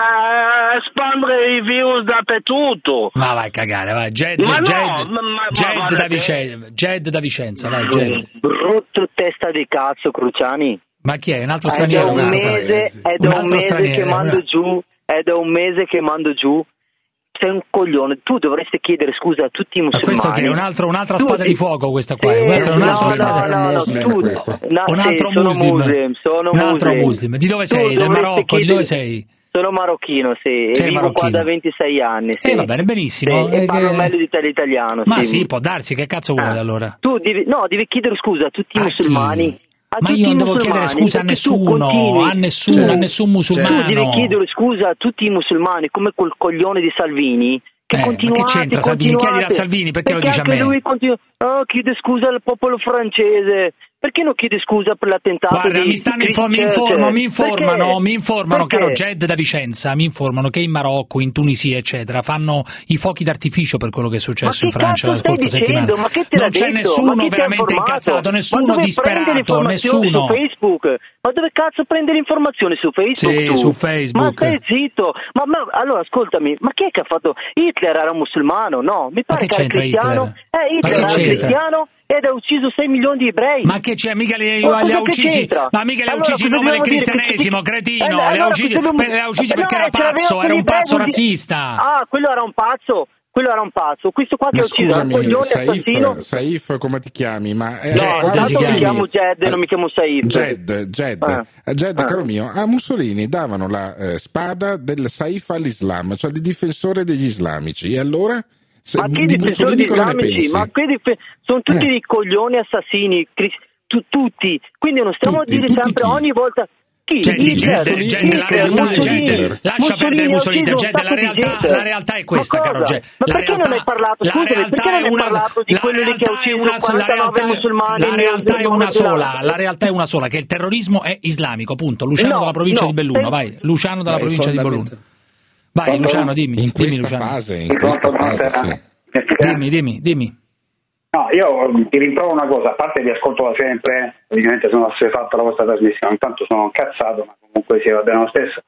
a espandere i virus dappertutto. Ma vai a cagare, vai. Jed, Ma no, Jed, ma- ma- Jed ma da guarda Vicenza, Jed da Vicenza, vai, Jed. Brutto testa di cazzo, Cruciani. Ma chi è? Un altro È da straniero? un questo? mese, è Un da un altro mese straniero, che mando eh. giù, è da un mese che mando giù. Sei un coglione, tu dovresti chiedere scusa a tutti i Ma musulmani. questo che è un altro, un'altra Tu spada di- di fuoco questa qua, Sì, è un altro, un no, altro no, spada- no, no, Muslim tu- questo. no, un sì, altro sono muslim, muslim, sono un altro muslim. muslim. Di dove Tu sei? Del dovresti Marocco? Di dove chiedere- sei? Sono marocchino, sì, Sei e vivo qua marocchino. da ventisei anni. Sì. Eh, va bene, benissimo. Sì, Eh, e parlo che- meglio di te l'italiano. Ma sì. sì, può darsi, che cazzo vuoi Ah. allora? Tu devi, no, devi chiedere scusa a tutti i A musulmani. A Ma tutti io non i devo musulmani, chiedere scusa a perché tu nessuno, continui- a nessuno, tu- a nessun Tu musulmano. devi chiedere scusa a tutti i musulmani, come quel coglione di Salvini. Che Eh, ma continuate, che c'entra Salvini? continuate. Chiedila a Salvini, perché lo dice a anche me? lui continua, oh, chiede scusa al popolo francese. Perché non chiede scusa per l'attentato? Guarda, di- mi stanno di info- mi Christchurch? informano, mi informano, Perché? mi informano, Perché? caro Jed da Vicenza, mi informano che in Marocco, in Tunisia, eccetera, fanno i fuochi d'artificio per quello che è successo Ma in che Francia la cazzo scorsa stai settimana. dicendo? Ma che te l'ha Non c'è detto? Ma nessuno chi ti ha veramente informato? incazzato, Ma nessuno dove prende le disperato, informazioni nessuno. su Facebook? Ma dove cazzo prende le informazioni su Facebook? Sì, tu? su Facebook. Ma stai zitto. Ma, ma allora ascoltami, ma chi è che ha fatto? Hitler era musulmano, no? Mi pare che che era c'entra cristiano. Hitler? Eh, Ma Hitler che era c'entra? cristiano ed ha ucciso sei milioni di ebrei. Ma che c'è? Mica li, Ma li ha cosa che uccisi, c'entra? ma mica li ha Allora, uccisi in cosa nome del dobbiamo dire? cristianesimo, Che- cretino, Eh, li ha allora uccisi, cosa dobbiamo- per- li ha uccisi Eh, perché no, era ce l'aveva pazzo, con era gli un pazzo ebrei, razzista. Ah, quello era un pazzo. Quello era un pazzo. Questo qua che Ma ha ucciso era un scusami, coglione assassino. Saif, Saif, come ti chiami? Ma eh, No, a intanto mi Mussolini- chiamo Jed, non mi chiamo Saif. Jed, Jed, Ah. Eh, Jed, Ah. caro mio, a Mussolini davano la eh, spada del Saif all'Islam, cioè di difensore degli islamici. E allora? Se, Ma che di difensori Mussolini di cosa ne islamici? pensi? Ma che dif- sono tutti Eh. dei coglioni assassini, cris- tu- tutti. Quindi non stiamo Tutti, a dire tutti sempre chi? ogni volta. Chi? Jed, Hitler, Jed, Jed, Hitler, la realtà, Mussolini. Jed, lascia Mussolini perdere ha Mussolini, ucciso un Jed, la sacco di realtà, gente. la realtà è questa, Ma caro cosa? Jed. Ma La perché realtà, non hai parlato? la Scusami, realtà perché non è hai una, parlato di la quelli lì che realtà ha è ucciso una, la quarantanove realtà, musulmani la nel- realtà è nel una nome sola, dell'altro? la realtà è una sola, che il terrorismo è islamico, punto. Luciano No, dalla provincia no, di Belluno, sei- vai, Luciano dalla Beh, provincia di Belluno. Vai, Pronto? Luciano, dimmi. In dimmi, questa Luciano. fase, in questa fase, sì. Eh. Dimmi, dimmi, dimmi. No, io ti rimprovo una cosa, a parte vi ascolto da sempre, ovviamente sono assuefatto alla vostra trasmissione, intanto sono incazzato, ma comunque sì, va bene lo stesso.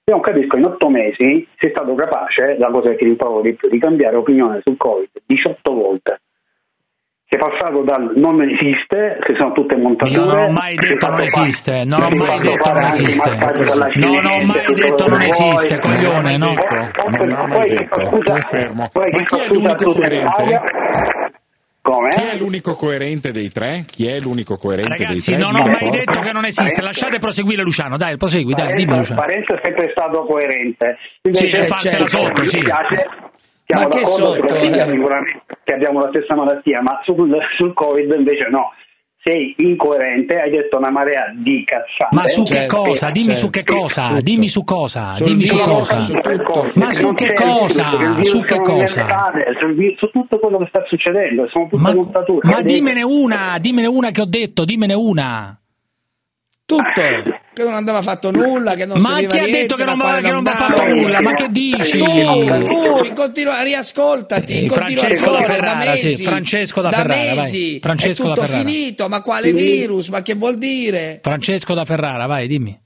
Io non capisco, in otto mesi sei stato capace, la cosa che ti riprovo di più, di cambiare opinione sul Covid diciotto volte. Sei passato dal non esiste, che sono tutte montature. Io non ho mai detto non esiste, non ho mai detto non esiste. Non ho mai detto non esiste, coglione, no? Non ho mai detto, confermo. Ma chi è l'unico coerente? Come? Chi è l'unico coerente dei tre? Chi è l'unico coerente Ragazzi, dei tre? non ho mai detto che non esiste. Lasciate proseguire Luciano, dai, prosegui, dai, dimmi Luciano. Parenzo è sempre stato coerente. Sì, farsela sotto, sì. Siamo Ma che d'accordo sotto, sulla figlia, eh? sicuramente che abbiamo la stessa malattia, ma sul, sul Covid invece no. Sei incoerente, hai detto una marea di cazzate. Ma su che cosa? Dimmi su che cosa? Dimmi su cosa? Dimmi su cosa? Ma su che cosa? Su che cosa? Su tutto quello che sta succedendo, sono tutte montature. Ma dimmene una, dimmene una che ho detto, dimmene una. Tutto, che non andava fatto nulla, che non ma serviva chi ha niente, detto che non, da va, che non va fatto nulla? Ma che dici? Tu, tu continua, riascoltati, Eh, Francesco da continuazione, Ferrara, da mesi, sì, Francesco da Ferrara, vai. mesi, Francesco è da tutto Ferrara. finito, ma quale virus, ma che vuol dire? Francesco da Ferrara, vai, dimmi.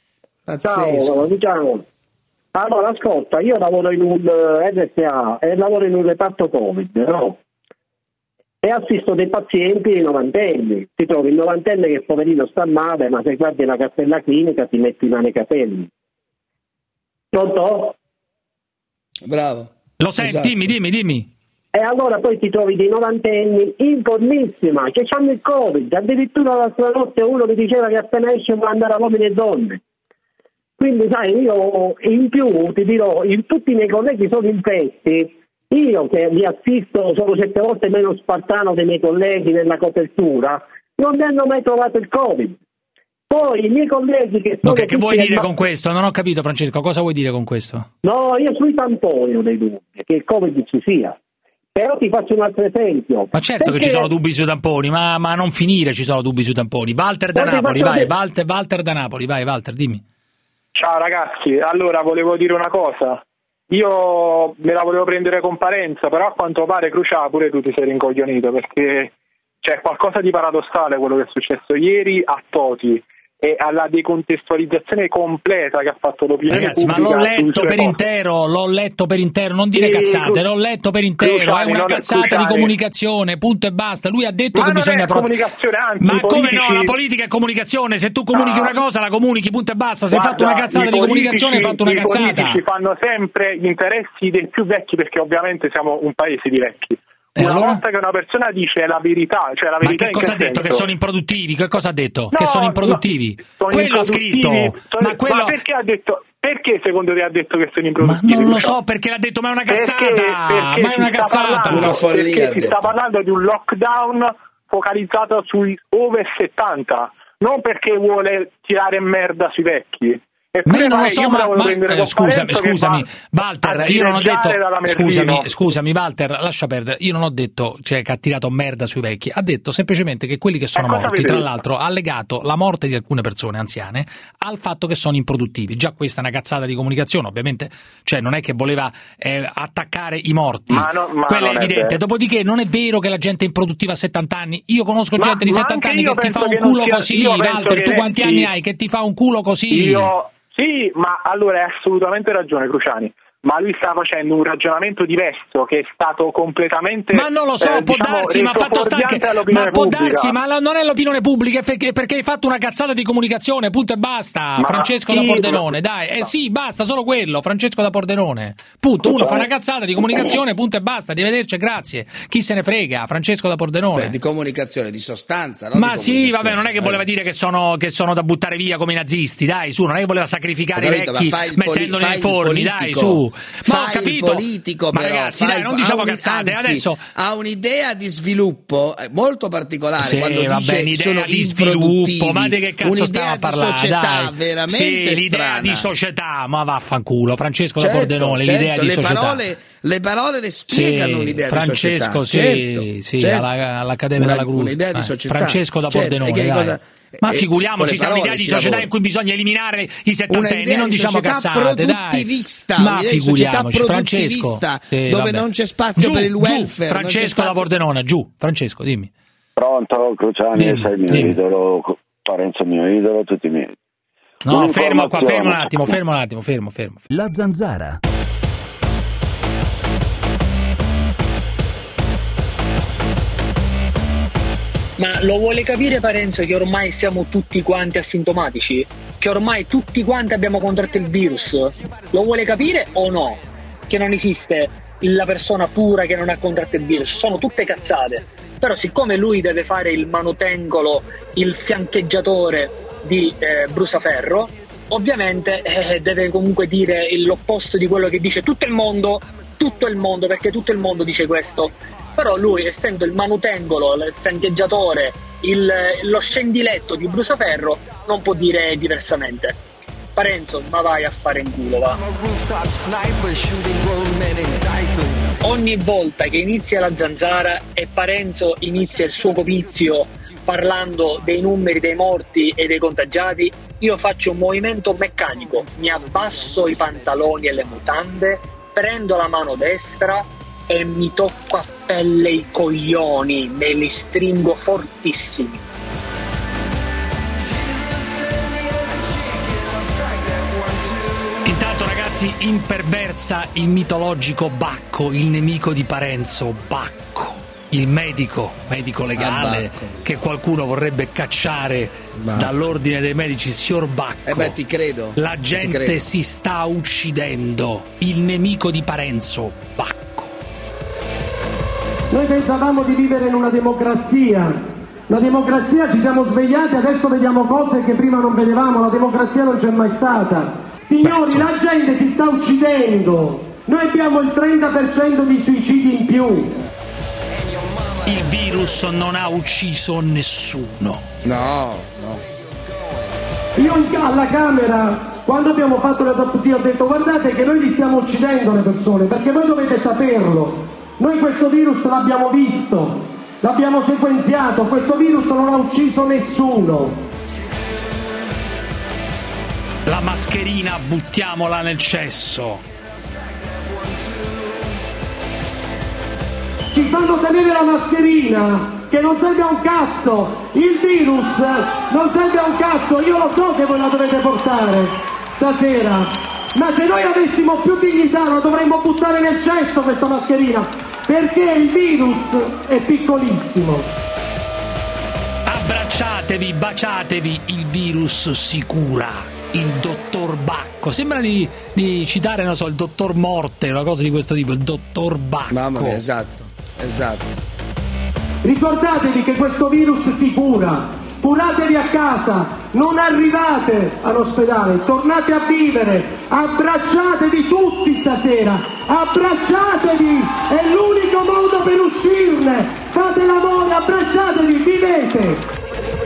Ciao, diciamo. Allora, ascolta, io lavoro in un R S A e lavoro in un reparto Covid, no? E assisto dei pazienti novantenni. Ti trovi il novantenne che poverino sta male, ma se guardi la cartella clinica ti metti in mano i capelli. Pronto? Bravo. Lo senti? Esatto. Dimmi, dimmi, dimmi. E allora poi ti trovi dei novantenni in formissima, che hanno il Covid. Addirittura l'altra notte uno mi diceva che appena esce può andare a uomini e donne. Quindi sai, io in più ti dirò, in tutti i miei colleghi sono infetti. Io che li assisto sono sette volte meno spartano dei miei colleghi nella copertura, non mi hanno mai trovato il Covid. Poi i miei colleghi che sono... Okay, che vuoi dire ma... con questo? Non ho capito, Francesco, cosa vuoi dire con questo? No, io sui tamponi ho dei dubbi, che il Covid ci sia. Però ti faccio un altro esempio. Ma certo Perché... che ci sono dubbi sui tamponi, ma, ma non finire ci sono dubbi sui tamponi. Walter da Ma ti Napoli, faccio vai, vedere- Walter, Walter da Napoli, vai, Walter, dimmi. Ciao ragazzi, allora volevo dire una cosa. Io me la volevo prendere con Parenzo, però a quanto pare Crucià pure tu ti sei rincoglionito, perché c'è qualcosa di paradossale quello che è successo ieri a Toti e alla decontestualizzazione completa che ha fatto l'opinione Ragazzi, ma pubblica. l'ho letto sulle per cose. intero, l'ho letto per intero, non dire Sì, cazzate, Cru- l'ho letto per intero, Cruciani, è una non è cazzata di Cruciani. comunicazione, punto e basta. Lui ha detto Ma che non bisogna è pro- comunicazione, anzi, Ma i come politici- no, la politica è comunicazione, se tu comunichi Ah. una cosa la comunichi, punto e basta. Se hai fatto una Guarda, cazzata i di comunicazione hai politici- fatto una i cazzata. politici fanno sempre gli interessi dei più vecchi, perché ovviamente siamo un paese di vecchi. E Una allora? volta che una persona dice la verità, cioè la Ma verità che in cosa ha che detto? Che senso? sono improduttivi? Che cosa ha detto? No, che sono improduttivi? no, sono quello ha improduttivi, scritto. sono- ma quello... ma perché ha detto? Perché secondo te ha detto che sono Ma improduttivi? non lo so perché l'ha detto, ma è una cazzata! Perché, perché ma è una si sta cazzata! parlando- perché si sta parlando di un lockdown focalizzato sui over settanta, non perché vuole tirare merda sui vecchi. Ma io non lo so, ma, ma eh, scusami, scusami, Walter, io non ho detto, scusami, scusami, Walter, lascia perdere, io non ho detto, cioè, che ha tirato merda sui vecchi, ha detto semplicemente che quelli che sono morti, tra l'altro, ha legato la morte di alcune persone anziane al fatto che sono improduttivi. Già questa è una cazzata di comunicazione, ovviamente, cioè non è che voleva eh, attaccare i morti, Ma no, ma quello è non è evidente. vero. Dopodiché non è vero che la gente è improduttiva a settanta anni, io conosco Ma- gente di ma settanta anche anni io che ti fa penso un che non culo sia- così, io penso Walter, che tu quanti vecchi- anni hai che ti fa un culo così? Io sì, ma allora hai assolutamente ragione Cruciani, ma lui sta facendo un ragionamento diverso che è stato completamente Ma non lo so, eh, può diciamo, darsi, ma fatto sta che reso all'opinione ma può pubblica. darsi, ma la- non è l'opinione pubblica, è perché, perché hai fatto una cazzata di comunicazione, punto e basta. Ma Francesco sì, da Pordenone, ma- dai, eh sì, basta, solo quello, Francesco da Pordenone. Punto, uno fa una cazzata di comunicazione, punto e basta, arrivederci, grazie. Chi se ne frega, Francesco da Pordenone. Beh, di comunicazione, di sostanza, no? Ma Di sì, comunicazione. vabbè, non è che voleva dire che sono, che sono da buttare via come i nazisti, dai, su, non è che voleva sacrificare Ho i capito, ma vecchi fai il poli- mettendoli fai nei il forni, dai, politico. su. Ma ho Fai il capito. politico, Ma però, ragazzi, fai dai, il- non diciamo ha un- cazzate, anzi, adesso ha un'idea di sviluppo eh, molto particolare Sì, quando vabbè, dice un'idea sono di improduttivi, sviluppo, ma di che cazzo un'idea stiamo a di parlare? società Dai. veramente sì, l'idea strana. di società, ma vaffanculo, Francesco da Certo, Pordenone, certo, l'idea di le società. parole, le parole le spiegano Sì, un'idea Francesco, di società. sì, certo, sì, certo. alla- all'Accademia Una- della Cruz. un'idea di Eh, società. Francesco da Certo, Pordenone, e che dai. cosa- Ma eh, figuriamoci, con le c'è un'idea parole di si società lavora. in cui bisogna eliminare i settantenni, Un'idea non di diciamo società cazzate, dai. produttivista, Ma un'idea di società figuriamoci, Francesco, produttivista, sì, dove vabbè. non c'è spazio Giù, per il giù, welfare, non c'è Francesco spazio- da Pordenone, giù, Francesco, dimmi. Pronto, Cruciani, Dimmi, sei il mio dimmi. idolo, Parenzo il mio idolo, tutti i miei. No, fermo qua, fermo un attimo, fermo un attimo, fermo, fermo. La Zanzara. Ma lo vuole capire Parenzo che ormai siamo tutti quanti asintomatici? Che ormai tutti quanti abbiamo contratto il virus? Lo vuole capire o no? Che non esiste la persona pura che non ha contratto il virus? Sono tutte cazzate. Però siccome lui deve fare il manutengolo, il fiancheggiatore di eh, Brusaferro, ovviamente eh, deve comunque dire l'opposto di quello che dice tutto il mondo, tutto il mondo, perché tutto il mondo dice questo. Però lui, essendo il manutengolo, il fiancheggiatore, il, lo scendiletto di Brusaferro, non può dire diversamente. Parenzo, ma vai a fare in culo, va. Ogni volta che inizia la Zanzara e Parenzo inizia il suo comizio parlando dei numeri dei morti e dei contagiati, io faccio un movimento meccanico, mi abbasso i pantaloni e le mutande, prendo la mano destra e mi tocco a pelle i coglioni, me li stringo fortissimi. Intanto ragazzi, imperversa il mitologico Bacco, il nemico di Parenzo, Bacco, il medico, medico legale ah, che qualcuno vorrebbe cacciare Bacco. Dall'ordine dei medici, signor Bacco. Eh beh, ti credo. La gente credo. si sta uccidendo, il nemico di Parenzo, Bacco. Noi pensavamo di vivere in una democrazia, la democrazia, ci siamo svegliati, adesso vediamo cose che prima non vedevamo, la democrazia non c'è mai stata. Signori, la gente si sta uccidendo, noi abbiamo il trenta per cento di suicidi in più. Il virus non ha ucciso nessuno. No, no. Io alla Camera, quando abbiamo fatto l'autopsia, ho detto guardate che noi li stiamo uccidendo le persone, perché voi dovete saperlo. Noi questo virus l'abbiamo visto, l'abbiamo sequenziato, questo virus non ha ucciso nessuno. La mascherina buttiamola nel cesso. Ci fanno tenere la mascherina, che non serve a un cazzo, il virus non serve a un cazzo, io lo so che voi la dovete portare stasera. Ma se noi avessimo più dignità non dovremmo buttare nel cesso questa mascherina, perché il virus è piccolissimo. Abbracciatevi, baciatevi, il virus si cura. Il dottor Bacco. Sembra di, di citare, non so, il dottor Morte, una cosa di questo tipo, il dottor Bacco. Mamma mia, esatto, esatto. Ricordatevi che questo virus si cura. Curatevi a casa, non arrivate all'ospedale, tornate a vivere, abbracciatevi tutti stasera, abbracciatevi, è l'unico modo per uscirne, fate l'amore, abbracciatevi, vivete.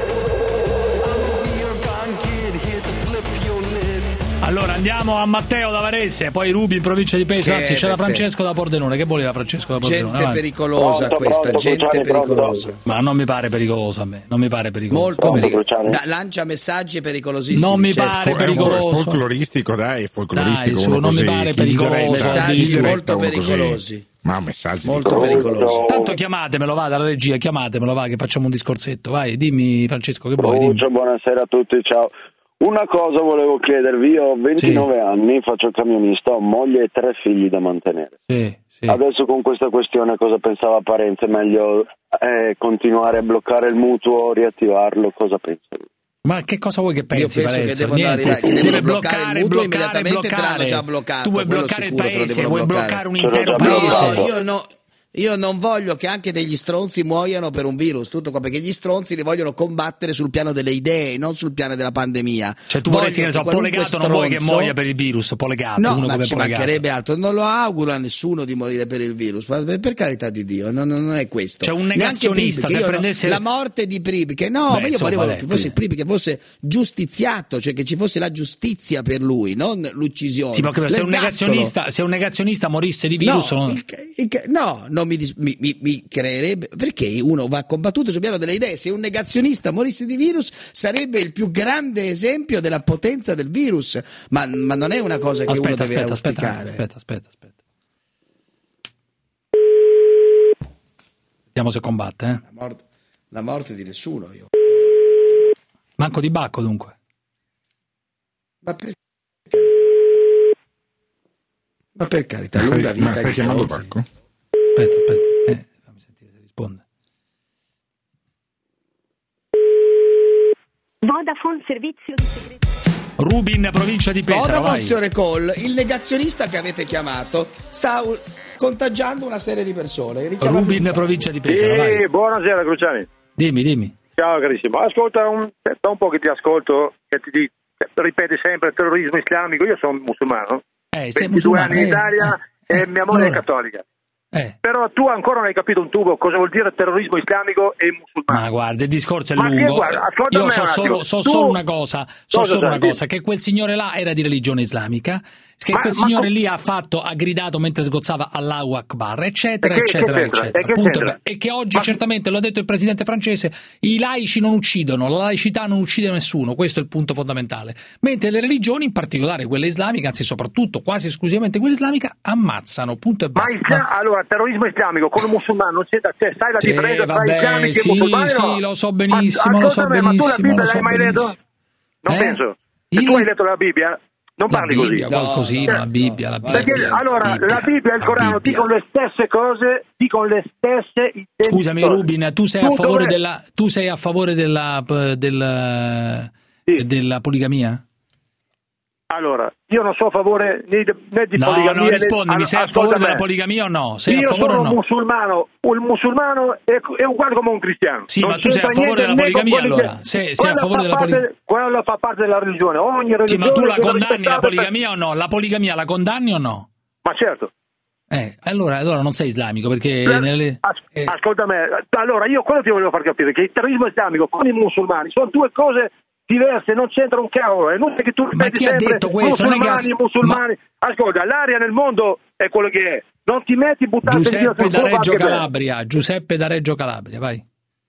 Allora andiamo a Matteo da Varese, poi Rubi in provincia di Pesaro, anzi c'era Francesco da Pordenone. Che voleva Francesco da Pordenone? Gente Avanti. pericolosa pronto, questa, pronto, gente Cruciani, pericolosa. Pronto. Ma non mi pare pericolosa a me, non mi pare pericolosa. Molto pericolosa. Da, lancia messaggi pericolosissimi. Non mi certo. pare pericoloso. È folcloristico, dai, folcloristico. Dai, su, non così. mi pare pericoloso. Messaggi molto pericolosi. Ma messaggi molto pericolosi. Tanto chiamatemelo, va dalla regia, chiamatemelo, va che facciamo un discorsetto. Vai, dimmi Francesco che vuoi. Ciao, buonasera a tutti, ciao. Una cosa volevo chiedervi, io ho ventinove sì. anni, faccio il camionista, ho moglie e tre figli da mantenere. Sì, sì. Adesso con questa questione cosa pensava Parenzo? È meglio eh, continuare a bloccare il mutuo, riattivarlo, cosa pensa? Ma che cosa vuoi che pensi? Io penso Parenzo? che devono, arrivare, che devono bloccare, bloccare il mutuo, bloccare, immediatamente bloccare. te l'hanno già bloccato. Tu vuoi bloccare il paese, vuoi bloccare un intero paese? No, io no. Io non voglio che anche degli stronzi muoiano per un virus, tutto qua, perché gli stronzi li vogliono combattere sul piano delle idee, non sul piano della pandemia. Cioè tu vorresti che ne so, Polegato stronzo... non vuoi che muoia per il virus, Polegato, no, uno ma come ci Polegato. mancherebbe altro, non lo auguro a nessuno di morire per il virus, ma per carità di Dio, non, non è questo. C'è un negazionista, Prib, se io prendesse... no, la morte di Prib, che no, Beh, ma io insomma, volevo vabbè, che fosse Prib, che fosse giustiziato, cioè che ci fosse la giustizia per lui, non l'uccisione. Sì, ma se un, negazionista, se un negazionista morisse di virus... No, non... il, il, no non mi, mi, mi mi creerebbe, perché uno va combattuto sul piano delle idee. Se un negazionista morisse di virus sarebbe il più grande esempio della potenza del virus, ma, ma non è una cosa che aspetta, uno deve aspetta, auspicare. Aspetta, aspetta, aspetta. Vediamo se combatte, eh. La morte, la morte di nessuno, io. Manco di Bacco, dunque. Ma per, ma per carità, lunga vita. Ma stai chiamando Bacco? Aspetta, aspetta, eh, fammi sentire se risponde. Vodafone servizio di segreto. Rubin, provincia di Pesaro. Vodafone Call, il negazionista che avete chiamato sta uh, contagiando una serie di persone. Rubin, tutta. Provincia di Pesaro. Sì, vai. Buonasera Cruciani. Dimmi, dimmi. Ciao carissimo. Ascolta, un, da un po' che ti ascolto e ti dico, ripeti sempre terrorismo islamico. Io sono musulmano. Eh, sei ventidue musulmano, anni in eh, Italia eh, e mia moglie allora. è cattolica. Eh. Però tu ancora non hai capito un tubo cosa vuol dire terrorismo islamico e musulmano. Ma guarda, il discorso è Ma lungo. che, guarda, Io so solo, so tu, solo una cosa, so cosa solo una sai? cosa, che quel signore là era di religione islamica, che Ma- quel ma- signore lì ha fatto, ha gridato mentre sgozzava Allahu Akbar, eccetera, E che- eccetera, che c'entra? eccetera. E che Punto. c'entra? E che oggi certamente, l'ha detto il presidente francese, i laici non uccidono, la laicità non uccide nessuno, questo è il punto fondamentale. Mentre le religioni, in particolare quelle islamiche, anzi soprattutto quasi esclusivamente quelle islamiche, ammazzano, punto e Ma basta. isla- allora, terrorismo islamico con il musulmano non c'è da c'è, sai la Sì, differenza tra vabbè, islamici sì, e musulmani? sì, no? lo so benissimo, Ma, lo so ascoltami, ma tu la benissimo, Bibbia lo so l'hai mai letto? benissimo. Non Eh? penso. Il- Se tu hai letto la Bibbia, non La parli Bibbia, così. qualcosina, No, la Bibbia, la Bibbia. Perché allora Bibbia, la Bibbia e il la Corano Bibbia. dicono le stesse cose, dicono le stesse identiche Scusami cose. Rubin, tu sei a Tu favore dovre- della tu sei a favore della della, della poligamia? Allora, io non sono a favore né di, né di No, poligamia. no, né- rispondimi, Allora, sei a ascolta favore me. della poligamia o no? Sei io a favore sono o no? musulmano, il musulmano è, è uguale come un cristiano. Sì, Non ma tu sei a c'entra favore niente della né con poligamia, quelli che- allora? Sei- sei a Quella favore fa della parte- poligamia? Quella fa parte della religione. Ogni Sì, religione ma tu la deve condanni la rispettare per- poligamia o no? La poligamia la condanni o no? Ma certo. Eh, allora, allora non sei islamico perché Eh, nelle... as- Ascolta me, allora io quello ti volevo far capire che il terrorismo islamico con i musulmani sono due cose diverse, non c'entra un cavolo. È inutile che tu ripeti chi ha sempre detto questo? Non è che musulmani, ha- musulmani. Ascolta, l'aria nel mondo è quello che è. Non ti metti buttando in giro Giuseppe sul da fuoco Reggio anche te. Calabria, Giuseppe da Reggio Calabria, vai.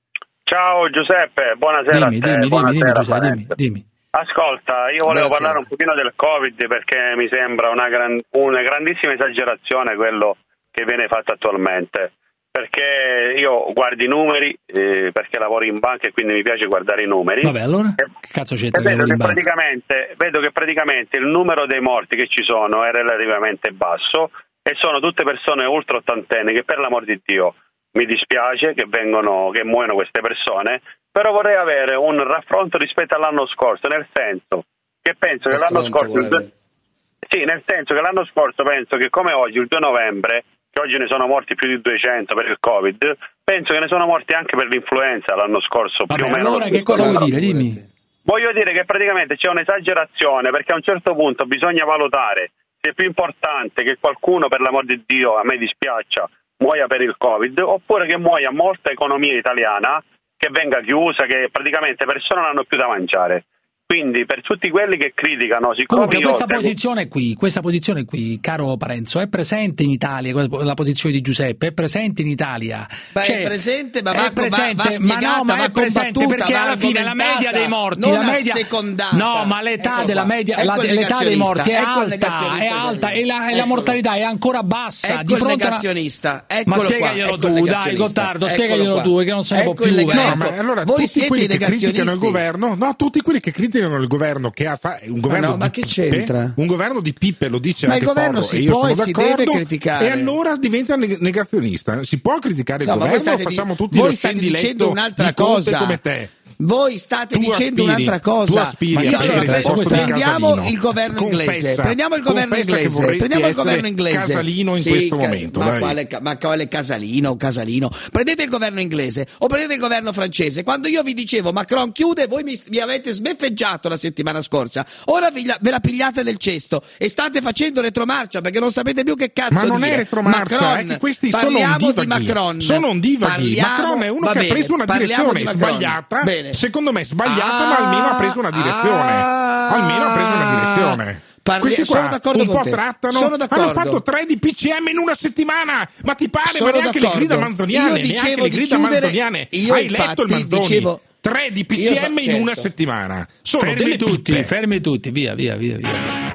Ciao Giuseppe, buonasera Dimmi, a te, dimmi, dimmi, buonasera, dimmi, Giuseppe, Parenzo. dimmi, dimmi. Ascolta, io volevo Buonasera. parlare un pochino del Covid perché mi sembra una, gran- una grandissima esagerazione quello che viene fatto attualmente. Perché io guardo i numeri, eh, perché lavoro in banca e quindi mi piace guardare i numeri. Vabbè, allora? E, Che cazzo e c'entra che vedo, lavori che in banca? praticamente, vedo che praticamente il numero dei morti che ci sono è relativamente basso e sono tutte persone ultra ottantenni che, per l'amor di Dio, mi dispiace che vengono, che muoiono queste persone, però vorrei avere un raffronto rispetto all'anno scorso, nel senso che penso che l'anno Raffronto, scorso il guarda. due- sì, nel senso che l'anno scorso penso che come oggi, il due novembre, che oggi ne sono morti più di duecento per il Covid, penso che ne sono morti anche per l'influenza l'anno scorso, più Vabbè, o meno. allora lo che stesso cosa vuoi numero. dire? Dimmi. Voglio dire che praticamente c'è un'esagerazione, perché a un certo punto bisogna valutare se è più importante che qualcuno, per l'amor di Dio, a me dispiaccia, muoia per il Covid, oppure che muoia molta economia italiana, che venga chiusa, che praticamente le persone non hanno più da mangiare. Quindi per tutti quelli che criticano, siccome Comunque io questa seguo- posizione qui, questa posizione qui, caro Parenzo, è presente in Italia, la posizione di Giuseppe è presente in Italia. Beh, Cioè, è presente, ma va, è presente, va, va spiegata, ma no, ma va è presente combattuta, perché va alla fine la argomentata, media dei morti, non la media assecondata. No, ma l'età Ecco della qua. media, Ecco la, il l'età dei morti è negazionista, ecco il alta, è negazionista alta che e la, e la Eccolo. mortalità è ancora bassa Ecco di il fronte a una- negazionista, Ma eccolo spiegaglielo qua, ecco tu, il dai, negazionista. Gottardo, Eccolo spiegaglielo qua. tu, che non se ne Ecco può più. il No, ecco. ma allora Voi tutti siete quelli i che criticano il negazionisti. governo, no, tutti quelli che criticano il governo che ha fa- un governo no, ma di che pippe, c'entra? un governo di pippe, lo dice Ma anche il governo Porro, si e io può sono e si d'accordo, deve criticare. e allora diventa neg- negazionista. Si può criticare il No, ma voi governo o state, di- facciamo tutti voi lo state scendiletto dicendo un'altra di Conte cosa. come te? Voi state Tu dicendo aspiri- un'altra cosa. tu aspiri Io- a prendere allora, il posto di prendiamo Casalino. il governo inglese. Confessa, Prendiamo il governo confessa che inglese. vorresti Prendiamo il essere governo inglese. Casalino in Sì, questo ca- momento, Ma dai. quale, ca- ma quale Casalino? Casalino? Prendete il governo inglese o prendete il governo francese. Quando io vi dicevo Macron chiude, voi mi, mi avete sbeffeggiato la settimana scorsa. Ora vi la- ve la pigliate del cesto e state facendo retromarcia perché non sapete più che cazzo Ma non dire. è retromarcia, Macron, è che questi sono parliamo ondivaghi. di Macron. Sono ondivaghi. Parliamo- Macron è uno va che ha bene, preso una parliamo direzione di Macron. sbagliata. Bene. Secondo me sbagliata, Ah, ma almeno ha preso una direzione. ah, almeno ha preso una direzione. Parli- Questi qua sono d'accordo un con po' te. trattano. Sono d'accordo. Hanno fatto tre di P C M in una settimana. Ma ti pare? Sono ma neanche le d'accordo. grida manzoniane. Io Neanche dicevo le di grida chiudere- manzoniane. io Hai infatti letto il Manzoni? dicevo- Tre di P C M Io fa- in certo. una settimana. Sono Fermi delle tutti, pippe. fermi tutti, via, via, via, via.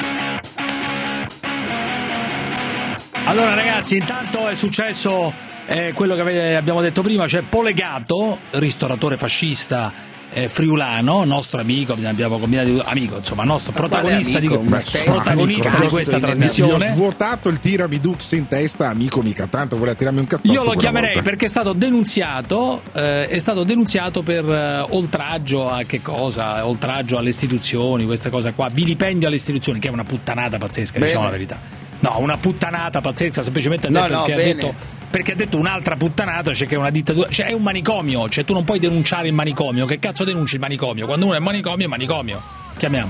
Allora ragazzi, intanto è successo eh, quello che ave- abbiamo detto prima, cioè Polegato, ristoratore fascista eh, friulano, nostro amico, abbiamo combinato amico, insomma, nostro Ma protagonista, amico? di, Ma protagonista amico, di questa cazzo, trasmissione. Ho svuotato il tiramidux in testa, amico mica, tanto voleva tirarmi un cazzotto. Io lo quella chiamerei volta. perché è stato denunziato, eh, è stato denunziato per eh, oltraggio a che cosa? Oltraggio alle istituzioni, questa cosa qua, vilipendio alle istituzioni, che è una puttanata pazzesca, Bene. diciamo la verità. No, una puttanata pazzesca, semplicemente ha No, detto no, perché, ha bene. detto, perché ha detto un'altra puttanata, cioè che è una dittatura, cioè è un manicomio, cioè tu non puoi denunciare il manicomio, che cazzo denunci il manicomio? Quando uno è manicomio è manicomio. Chiamiamo.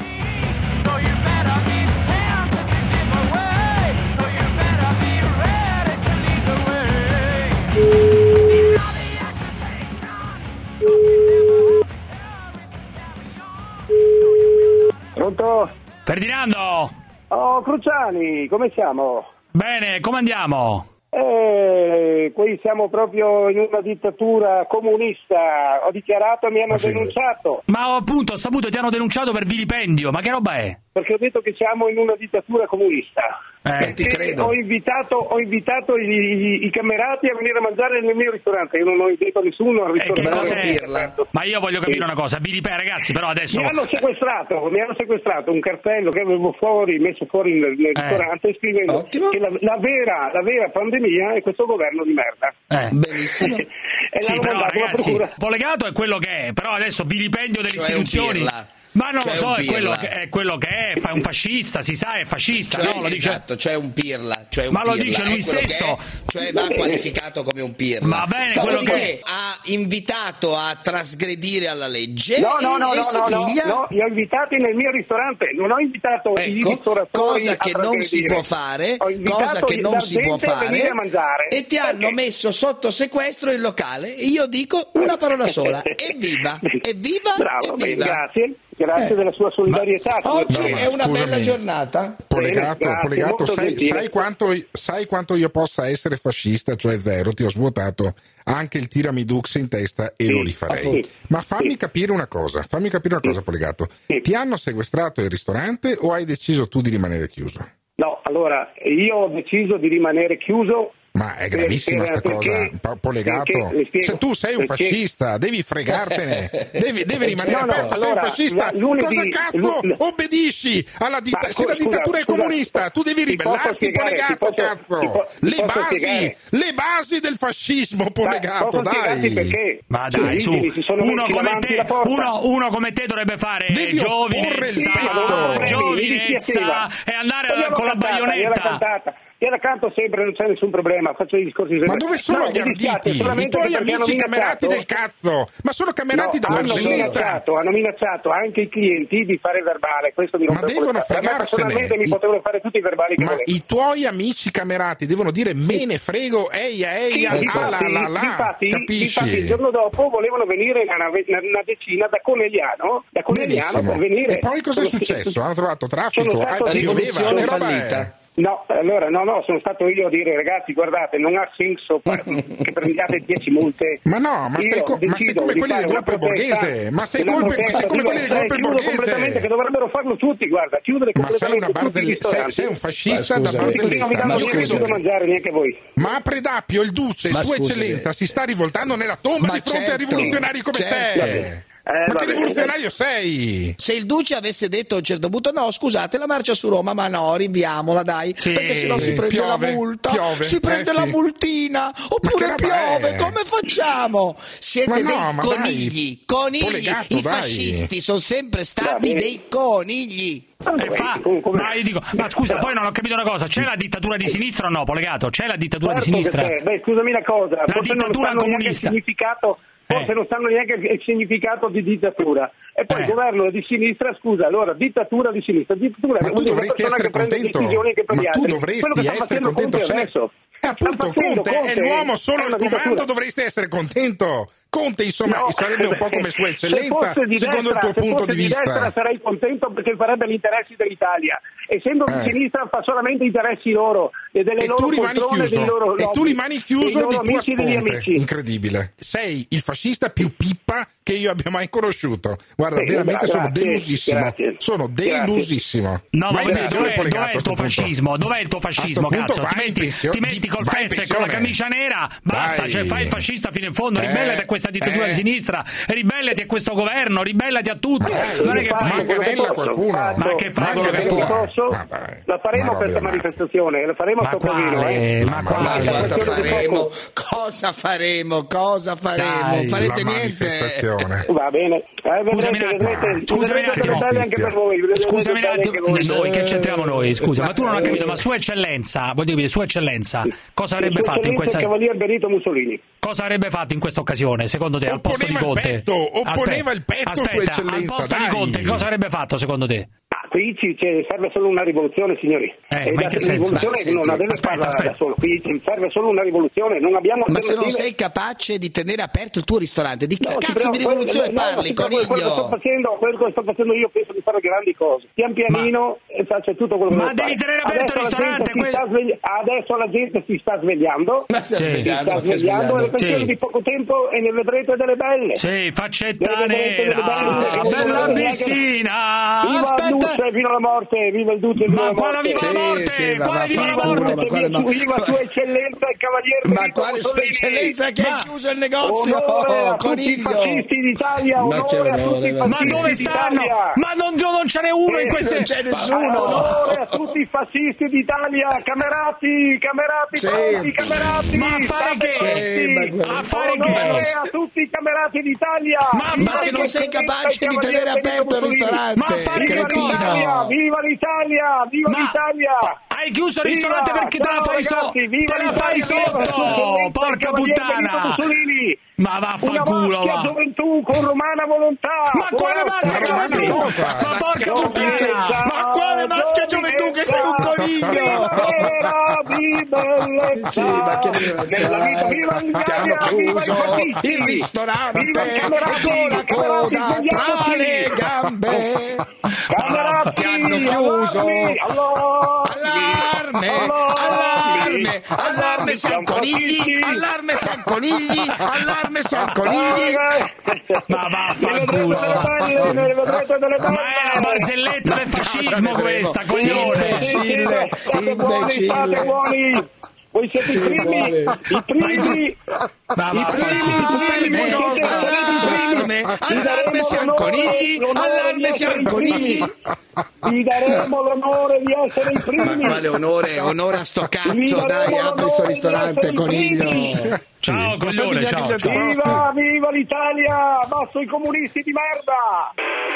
Pronto? Ferdinando! Oh, Cruciani, come siamo? Bene, come andiamo? Eh, qui siamo proprio in una dittatura comunista. Ho dichiarato, mi hanno Ah, sì. denunciato. Ma appunto, ho saputo, ti hanno denunciato per vilipendio, ma che roba è? Perché ho detto che siamo in una dittatura comunista. Eh, ti E credo. Ho invitato, ho invitato i, i- i camerati a venire a mangiare nel mio ristorante. Io non ho invitato nessuno al Eh, che ristorante. cos'è? Pirla. Ma io voglio capire Sì. una cosa, vilipendio, ragazzi, però adesso... Mi hanno sequestrato, mi hanno sequestrato un cartello che avevo fuori, messo fuori nel, nel Eh. ristorante, scrivendo Ottimo. che la, la vera, la vera pandemia è questo governo di merda. Eh. Benissimo. E Sì, l'hanno però mandato alla ragazzi, procura. Polegato è quello che è, però adesso vilipendio delle Cioè un istituzioni... pirla. Ma non Cioè lo so, un è quello, pirla. che, è quello che è, fa un fascista, si sa, è fascista, Cioè, no? Lo dice... esatto, cioè un pirla, cioè un Ma lo pirla, dice è lui quello che stesso. è, cioè va qualificato come un pirla. Va bene, quello Dopodiché che- ha invitato a trasgredire alla legge No, no, e, no, e no, si no, no, piglia. no, li ho invitati nel mio ristorante, non ho invitato i Ecco, ristoratori cosa a che non si trasgredire. può fare, Ho invitato cosa che non la si può gente a venire fare, a mangiare. e ti hanno Perché? messo sotto sequestro il locale. E io dico una parola sola: evviva, evviva, Bravo, bene, evviva. grazie, grazie Eh. della sua solidarietà. signor Oggi Primo. è una scusami. bella giornata. Polegato, Bene, grazie, Polegato, molto sai, gentile. sai quanto, sai quanto io possa essere fascista, cioè zero, ti ho svuotato anche il tiramidux in testa e Sì, lo rifarei. appunto. Ma fammi Sì. capire una cosa, fammi capire una cosa, Polegato. Sì. Ti hanno sequestrato il ristorante o hai deciso tu di rimanere chiuso? No, allora, io ho deciso di rimanere chiuso. Ma è gravissima Per- sta cosa, perché- Pa- Polegato. perché- le spiego, Se tu sei un perché- fascista, devi fregartene, devi, devi rimanere No, no, aperto. Sei allora, un fascista, la- lunedì- cosa cazzo lu- obbedisci alla ditta- Ma se la scusa, dittatura è scusa, comunista, tu devi ti posso ribellarti, spiegare, Polegato, ti posso- cazzo. ti po- ti le posso basi, spiegare? le basi del fascismo, Polegato, Posso spiegarti dai. perché Ma i dai, su, vigili si sono uno messi come, davanti te, alla porta. uno, uno come te dovrebbe fare Devi opporre il giovinezza, petto. giovinezza e andare Gliel'ho con la cantata, gliel'ho baionetta. cantata. Io la canto sempre, non c'è nessun problema, faccio i discorsi sempre. Ma dove sono No, gli mi dispiace, arditi? I solamente tuoi perché hanno amici camerati minacciato- del cazzo? Ma sono camerati No, da hanno barzelletta. minacciato, hanno minacciato anche i clienti di fare il verbale, questo mi Ma rompe il devono cazzo. A me fregarsene. personalmente mi I- potevano fare tutti i verbali che Ma volevano. i tuoi amici camerati devono dire me ne frego, eia, eia, Sì, ah, la, difatti, la, la, difatti, capisci? difatti il giorno dopo volevano venire una, una, una decina da Conegliano, da Conegliano Benissimo. per venire. E poi cosa è Sono- successo? Hanno trovato traffico? Sono Ah, stato- pioveva, Rivoluzione che roba è? fallita. No, allora no, no, sono stato io a dire ragazzi, guardate, non ha senso far- che prendiate dieci multe. Ma no, ma Io sei, co- ma sei decido come di quelli fare del una gruppo protesta, borghese, ma sei, una colpe- protesta, sei come dico, quelli del eh, gruppo chiudo completamente, borghese. che dovrebbero farlo tutti, guarda, chiudere Ma sei, completamente una tutti i barzell- sei, ristoranti. sei un fascista Ma da scusami, Così non vi barzelletta. danno Ma niente scusami. da mangiare neanche voi. Ma a Predappio il duce, Ma sua scusami. eccellenza, si sta rivoltando nella tomba Ma di fronte certo, a rivoluzionari come certo. te. Eh, Ma che vabbè, rivoluzionario sei? Se il Duce avesse detto a un certo punto no, scusate, la marcia su Roma, ma no, rinviamola, dai, Sì, perché sennò si prende piove, la multa, piove, si prende eh, la sì. multina, oppure Ma che roba piove, è? come facciamo? Siete Ma no, dei ma dai, conigli, conigli, Polegato, i dai. fascisti sono sempre stati Vabbè. dei conigli. Eh, fa- ma, io dico, ma scusa, poi non ho capito una cosa, c'è la dittatura di sinistra o no, Polegato? C'è la dittatura Certo di sinistra? che c'è. Beh, scusami una cosa, La forse non dittatura sanno neanche il comunista. significato, forse Eh. non sanno neanche il significato di dittatura. E poi Eh. il governo di sinistra, scusa, allora dittatura di sinistra, dittatura Ma vuol tu dire una dovresti persona essere che prende contento. decisioni che per Ma gli tu altri. dovresti Quello che sta essere facendo contento. Conte Cioè, adesso. eh, appunto, Sta facendo Conte è Conte, l'uomo solo è al una comando, dittatura. dovresti essere contento. Conte, insomma, No. sarebbe un po' come sua Se eccellenza, fosse di secondo destra, il tuo se punto fosse di vista. destra sarei contento perché farebbe gli interessi dell'Italia. Essendo Eh. di sinistra fa solamente interessi loro e delle E loro tu rimani poltrone, chiuso, dei loro e tu lobby, rimani dei chiuso loro di tua amici e degli sponte. amici. Incredibile. Sei il fascista più pippa che io abbia mai conosciuto. Guarda, Sì, veramente grazie, sono delusissimo. grazie. Sono delusissimo. No, ma Vai in dov'è, pensione, dov'è, Polegato, dov'è a il tuo sto punto. fascismo? Dov'è il tuo A sto fascismo, punto cazzo? Ti vai in metti, pensione. ti metti col Vai in Fez e con la pensione. camicia nera, basta, Dai. cioè fai il fascista fino in fondo, Eh, ribellati a questa dittatura eh. di sinistra, ribellati a questo governo, ribellati a tutto. Eh, Non è che fai manganella a qualcuno. Ma che fai quello che quello puoi? che posso, la faremo Ma questa vabbè, manifestazione, la faremo a Ma Topolino, quale? eh. Ma Ma quale? cosa Questione di faremo? poco. Cosa faremo? Cosa faremo? Dai, Farete la niente? manifestazione. Va bene, eh, Scusami vedrete, un attimo, vedrete, scusami un vedrete attimo. delle belle anche per voi, vedrete Scusami un delle belle attimo, anche voi. noi che c'entriamo noi, scusa, ma tu non hai capito, ma Sua Eccellenza, voglio dire, Sua Eccellenza, cosa avrebbe Sua fatto in Eccellenza questa il Cavalier Benito Mussolini. cosa avrebbe fatto in questa occasione, secondo te, al posto di Opponeva il Conte? petto, opponeva il petto, Sua aspetta, Eccellenza, al posto di dai. Conte, cosa avrebbe fatto secondo te? Ah, qui ci, ci serve solo una rivoluzione, signori. Eh, e ma la in che senso? rivoluzione Ma non la senti, deve aspetta, farla aspetta. da solo, qui ci serve solo una rivoluzione, non abbiamo Ma se non alternative. sei capace di tenere aperto il tuo ristorante, di che No, cazzo però di quello- rivoluzione no, parli, però quello che sto coniglio? facendo, quello che sto facendo io penso di fare grandi cose. Pian pianino e faccio tutto quello che Ma devo devi fare. tenere aperto il Adesso la gente ristorante, si que- sta svegli- Adesso la gente si sta svegliando. Ma stai Sì. Si svegliando, sta ma che svegliando, è Sì. questione di poco tempo e ne vedrete delle belle. Sì, faccetta Delle vedrete delle nera, belle, che non bella vedete neanche- piscina, Viva il aspetta. Duce, viva la morte, viva il Duce, viva Ma la quale morte. viva la morte? Sì, sì, ma Quale viva la vaffanculo, morte? ma quale- ma- Viva Sua Eccellenza il Cavaliere Ma Benito quale Sua Mussolini. Eccellenza che Ma- hai chiuso il negozio, Onore a tutti i coniglio? fascisti d'Italia, Ma che onore a tutti onore, i ma- Ma fascisti dove stanno? d'Italia. Ma non, non ce n'è uno in Eh, queste... Non c'è nessuno. Onore a tutti i fascisti d'Italia, camerati, camerati, Sì. pronti, camerati. Ma a fare state che? Sì, ma pronti. guarda- A fare che? Onore a tutti i camerati d'Italia. Ma- Viva Ma se non il sei Cavaliere capace di Benito tenere aperto il Mussolini. ristorante, Ma fare che Viva cosa? l'Italia, cretino! viva l'Italia, viva Ma- l'Italia. Hai chiuso il Viva! ristorante perché te la Ciao, fai sotto? ragazzi, viva Te la fai l'Italia, viva sotto! Sua Eccellenza, Porca il Cavaliere Benito puttana! Mussolini. Ma Una vaffanculo, maschia va! gioventù con romana volontà. Ma quale maschia Buona- gioventù? cosa? Ma porca puttana! Ma quale maschia gioventù che sei un coniglio? Primavera di bellezza. Sì, ma che bellezza. Nella vita, viva Ti l'Italia, hanno viva i chiuso fascisti. il ristorante Viva i e camerati, con la camerati, coda tra svegliamoci. le gambe. Camerati, Ti hanno chiuso. allarmi, Allarme, allarme, allarme siamo conigli, allarme siamo conigli, allarme siamo conigli. Ma vaffanculo! Ne ne vedrete delle belle. Ma è la barzelletta del fascismo questa, coglione! Imbecille, State buoni, state imbecille. buoni. Voi siete i primi, i primi, Ma i primi, i primi, voi siete Allarme, allarme siamo conigli, allarme siamo conigli. Vi daremo l'onore di essere i Ma primi. quale onore, onore a sto Vi cazzo, daremo dai, apri sto l'onore di ristorante, essere i coniglio. primi. Ciao, coglione, ciao, ciao. Viva, viva l'Italia, basso i comunisti di merda.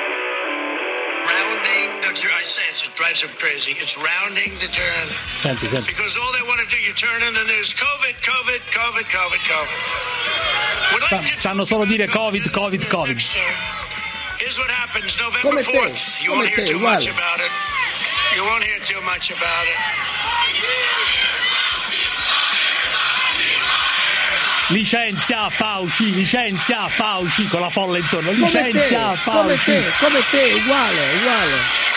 Rounding the turn. I say it drives them crazy. It's rounding the turn. Senti, senti. Because all they want to do, you turn in the news, COVID, COVID, COVID, COVID, COVID. We'd Sa- like to sanno solo dire Covid, Covid, Covid. Here's what happens November Come te, fourth. You come won't hear te, too uguale. much about it. You won't hear too much about it. Licenzia Fauci, licenzia Fauci con la folla intorno, Come te, licenzia come Fauci. te, come te, uguale, uguale.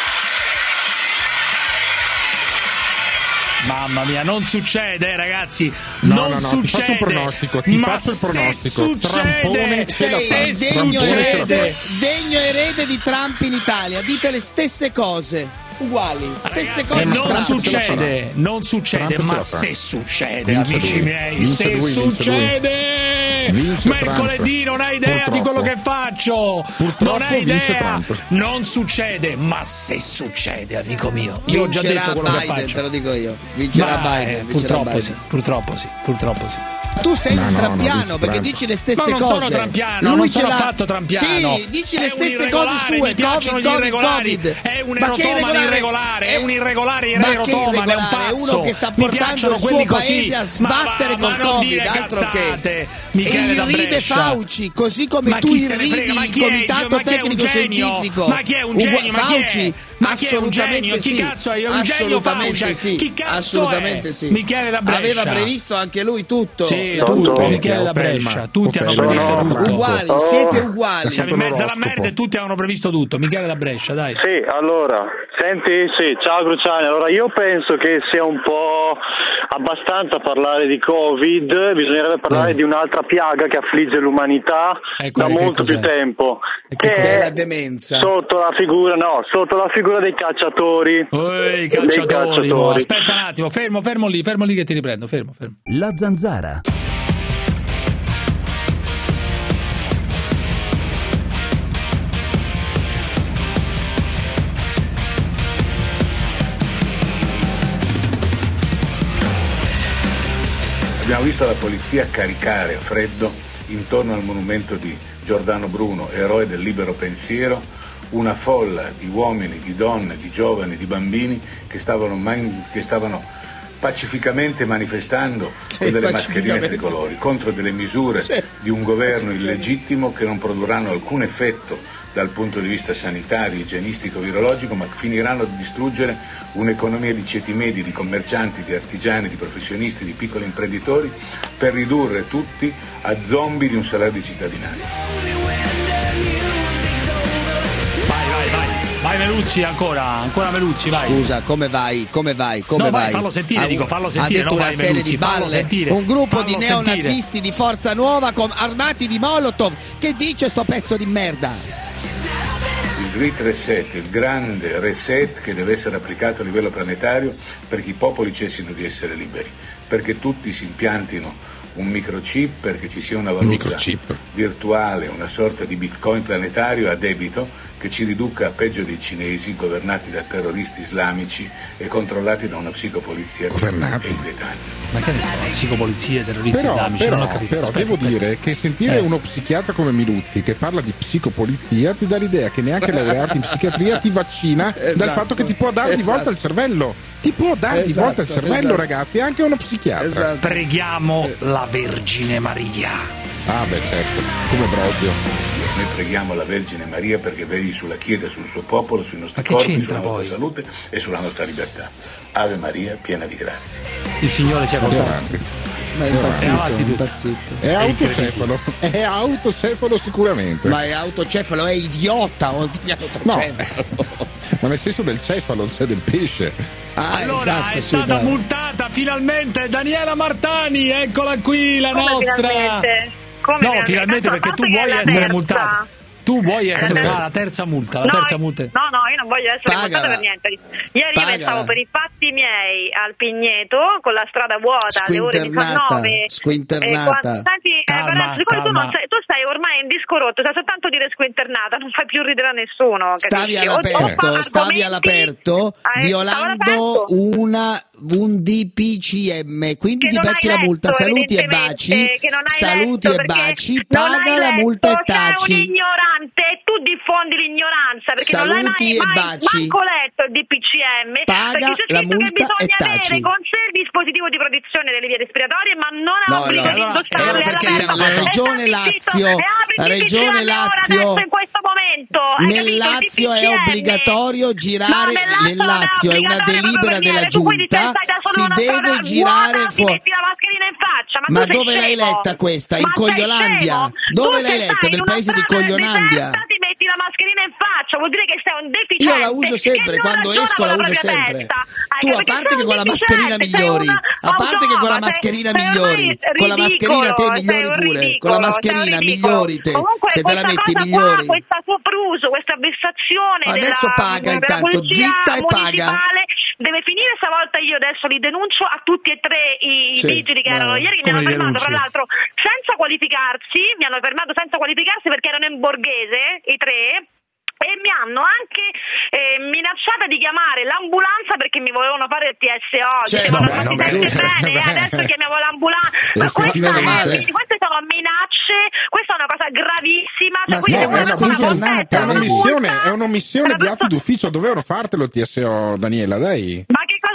Mamma mia, non succede, eh, ragazzi. No, non no, no, succede. ti faccio un pronostico, ti Ma faccio il se pronostico. succede, Trampone ce la se Sei fa. degno Trampone ce la erede, degno erede di Trump in Italia. Dite le stesse cose. Uguali, stesse Ragazzi, cose di non Trump. succede, non succede, Trump ce ma la fa. se succede, Vince amici lui. miei, Vince se lui, vince succede, Vince mercoledì Trump. non hai idea Purtroppo. di quello che faccio, Purtroppo non hai vince idea, Trump. non succede, ma se succede, amico mio, io ho già Vincerà detto quello che Biden, faccio. te lo dico io. Vincerà Ma, eh, Biden, vincerà purtroppo Biden. sì, purtroppo sì, purtroppo sì. Tu sei No, un no, no, trampiano dici perché Trump. dici le stesse Ma non cose. sono trampiano, Lui non ce sono l'ha- affatto trampiano. Sì, dici È le un stesse cose irregolare, sue. mi piacciono Covid, gli Covid, irregolari. Covid. È un Ma che erotomane irregolare, è un irregolare irretomane, Ma che è un irregolare? pazzo. Uno che sta Mi portando piacciono il suo quelli così. paese a sbattere Ma va, col ma non Covid, dire altro cazzate. che. Michele E da irride Brescia. Fauci, così come Ma tu chi se ne irridi frega? Ma il chi è- comitato ma chi è un tecnico genio? scientifico. Ma chi è un Ugua- genio? Ma chi è? Fauci, Ma chi è un genio? Sì. Chi cazzo è? Un genio Fauci? Sì. Chi cazzo Assolutamente è? sì. Michele da Brescia. Aveva previsto anche lui tutto. Sì, tutto. Michele da Brescia. Tutti hanno previsto tutto. Uguali, siete uguali. Siamo in mezzo alla merda e tutti hanno previsto tutto. Michele da Brescia, dai. Sì, allora, senti, sì, ciao Cruciani. Allora, io penso che sia un po' abbastanza parlare di Covid, bisognerebbe parlare mm. di un'altra piaga che affligge l'umanità ecco, da molto più tempo, che è la demenza. Sotto la figura, no, sotto la figura dei cacciatori. Oi, cacciatori, dei cacciatori. Mo, aspetta un attimo, fermo, fermo lì, fermo lì che ti riprendo, fermo, fermo. La Zanzara. Abbiamo visto la polizia caricare a freddo intorno al monumento di Giordano Bruno, eroe del libero pensiero, una folla di uomini, di donne, di giovani, di bambini che stavano, man- che stavano pacificamente manifestando con delle mascherine tricolori contro delle misure sì. di un governo illegittimo che non produrranno alcun effetto dal punto di vista sanitario, igienistico, virologico, ma finiranno di distruggere un'economia di ceti medi, di commercianti, di artigiani, di professionisti, di piccoli imprenditori, per ridurre tutti a zombie di un salario di cittadinanza. Vai, vai, vai, vai Meluzzi ancora, ancora Meluzzi, vai. Scusa, come vai, come vai, come no, vai? vai? Fallo sentire, ha, dico, fallo sentire, ha detto no, una vai, serie Meluzzi, di balle, sentire, un gruppo di sentire. neonazisti di Forza Nuova con armati di Molotov. Che dice sto pezzo di merda? Il Great Reset, il grande reset che deve essere applicato a livello planetario perché i popoli cessino di essere liberi, perché tutti si impiantino un microchip, perché ci sia una valuta virtuale, una sorta di bitcoin planetario a debito che ci riduca a peggio dei cinesi governati da terroristi islamici e controllati da una psicopolizia governati. Ma che ne so, psicopolizie, terroristi però, islamici, però, non ho capito. Però aspetta, devo aspetta. dire che sentire eh. uno psichiatra come Miluzzi che parla di psicopolizia ti dà l'idea che neanche laureato in psichiatria ti vaccina esatto. dal fatto che ti può dare di esatto. volta il cervello. Ti può dare esatto, di volta il cervello, esatto. ragazzi, anche uno psichiatra. Esatto. Preghiamo sì. la Vergine Maria. Ah beh certo, come Brosio. Noi preghiamo la Vergine Maria perché vegli sulla Chiesa, sul suo popolo, sui nostri Ma che corpi, c'entra sulla nostra poi? salute e sulla nostra libertà. Ave Maria, piena di grazia. Il Signore ci ha contato. Ma è impazzito, è impazzito. È autocefalo, è autocefalo sicuramente. Ma è autocefalo, è idiota oltre che autocefalo. No. Ma nel senso del cefalo, cioè del pesce. Ah, allora esatto, è sì, stata bravo. multata finalmente Daniela Martani, eccola qui la Come nostra. finalmente? Come no, finalmente perché tu vuoi essere multata. Tu vuoi essere ah, la terza multa, la no, terza multa. No, no, io non voglio essere multata per niente. Ieri Pagala. io stavo per i fatti miei al Pigneto con la strada vuota alle ore diciannove. Squinternata. Senti, eh, Calma, siccome tu, non calma. sei, tu stai ormai in disco rotto, sai soltanto dire squinternata, non fai più ridere a nessuno. Stavi capisci? all'aperto, O- o fa stavi argomenti- all'aperto Eh, violando stavo all'aperto. una un D P C M, quindi Che ti non becchi hai la multa. letto, Saluti e evidentemente, baci. che non hai Saluti letto, e perché baci. non Paga hai la letto, multa e sei taci. un ignorante e tu diffondi l'ignoranza perché Saluti non hai e mai baci. manco letto il D P C M. Paga perché c'è la scritto che multa bisogna e taci. avere con sé il dispositivo di protezione delle vie respiratorie, ma non ha No, obbligo no, di no, indossarle era perché all'aperto. la regione E stai Lazio- zitto, e apri la il D P C M regione ora, Lazio- adesso in questo momento. Hai Nel capito? Il Lazio è D P C M. obbligatorio girare. No, nel Lazio è una delibera della giunta. Si deve girare fuori. Metti la mascherina in faccia, ma, Ma tu sei dove l'hai scemo? letta questa? In Ma sei Cogliolandia? scemo? Dove Tu l'hai se letta? stai in Nel una paese di strada Cogliolandia? deserta, ti metti la mascherina in faccia, vuol dire che sei un deficiente. Io la uso sempre, che non quando ragiona esco con la uso propria sempre. testa. Hai Tu, a capito? parte Sei che un con la mascherina deficiente, migliori, sei una a parte che con la automa, mascherina sei- sei migliori, ormai con la mascherina te ridicolo, migliori sei un pure, ridicolo, con la sei un mascherina ridicolo. migliori te, Comunque, se te la questa metti cosa migliori. qua, questa sopruso, questa vessazione Adesso della, paga della intanto, polizia zitta e paga. municipale deve finire. Stavolta io adesso li denuncio a tutti e tre i Sì, vigili che erano no, ieri, che mi come hanno li fermato denunci? fra l'altro senza qualificarsi, mi hanno fermato senza qualificarsi perché erano in borghese i tre. E mi hanno anche eh, minacciata di chiamare l'ambulanza perché mi volevano fare il T S O. Cioè, Dicevano, vabbè, ma ti vabbè, senti giusto, bene? vabbè. Eh, adesso chiamiamo l'ambulanza. Ma questa Effettivamente. è, queste sono minacce, questa è una cosa gravissima. Ma quindi sì, se è uno una non fa la squinternata, multa, È un'omissione, multa, è un'omissione una di atti persona- d'ufficio. Dovevano fartelo il T S O, Daniela, dai. Ma che cosa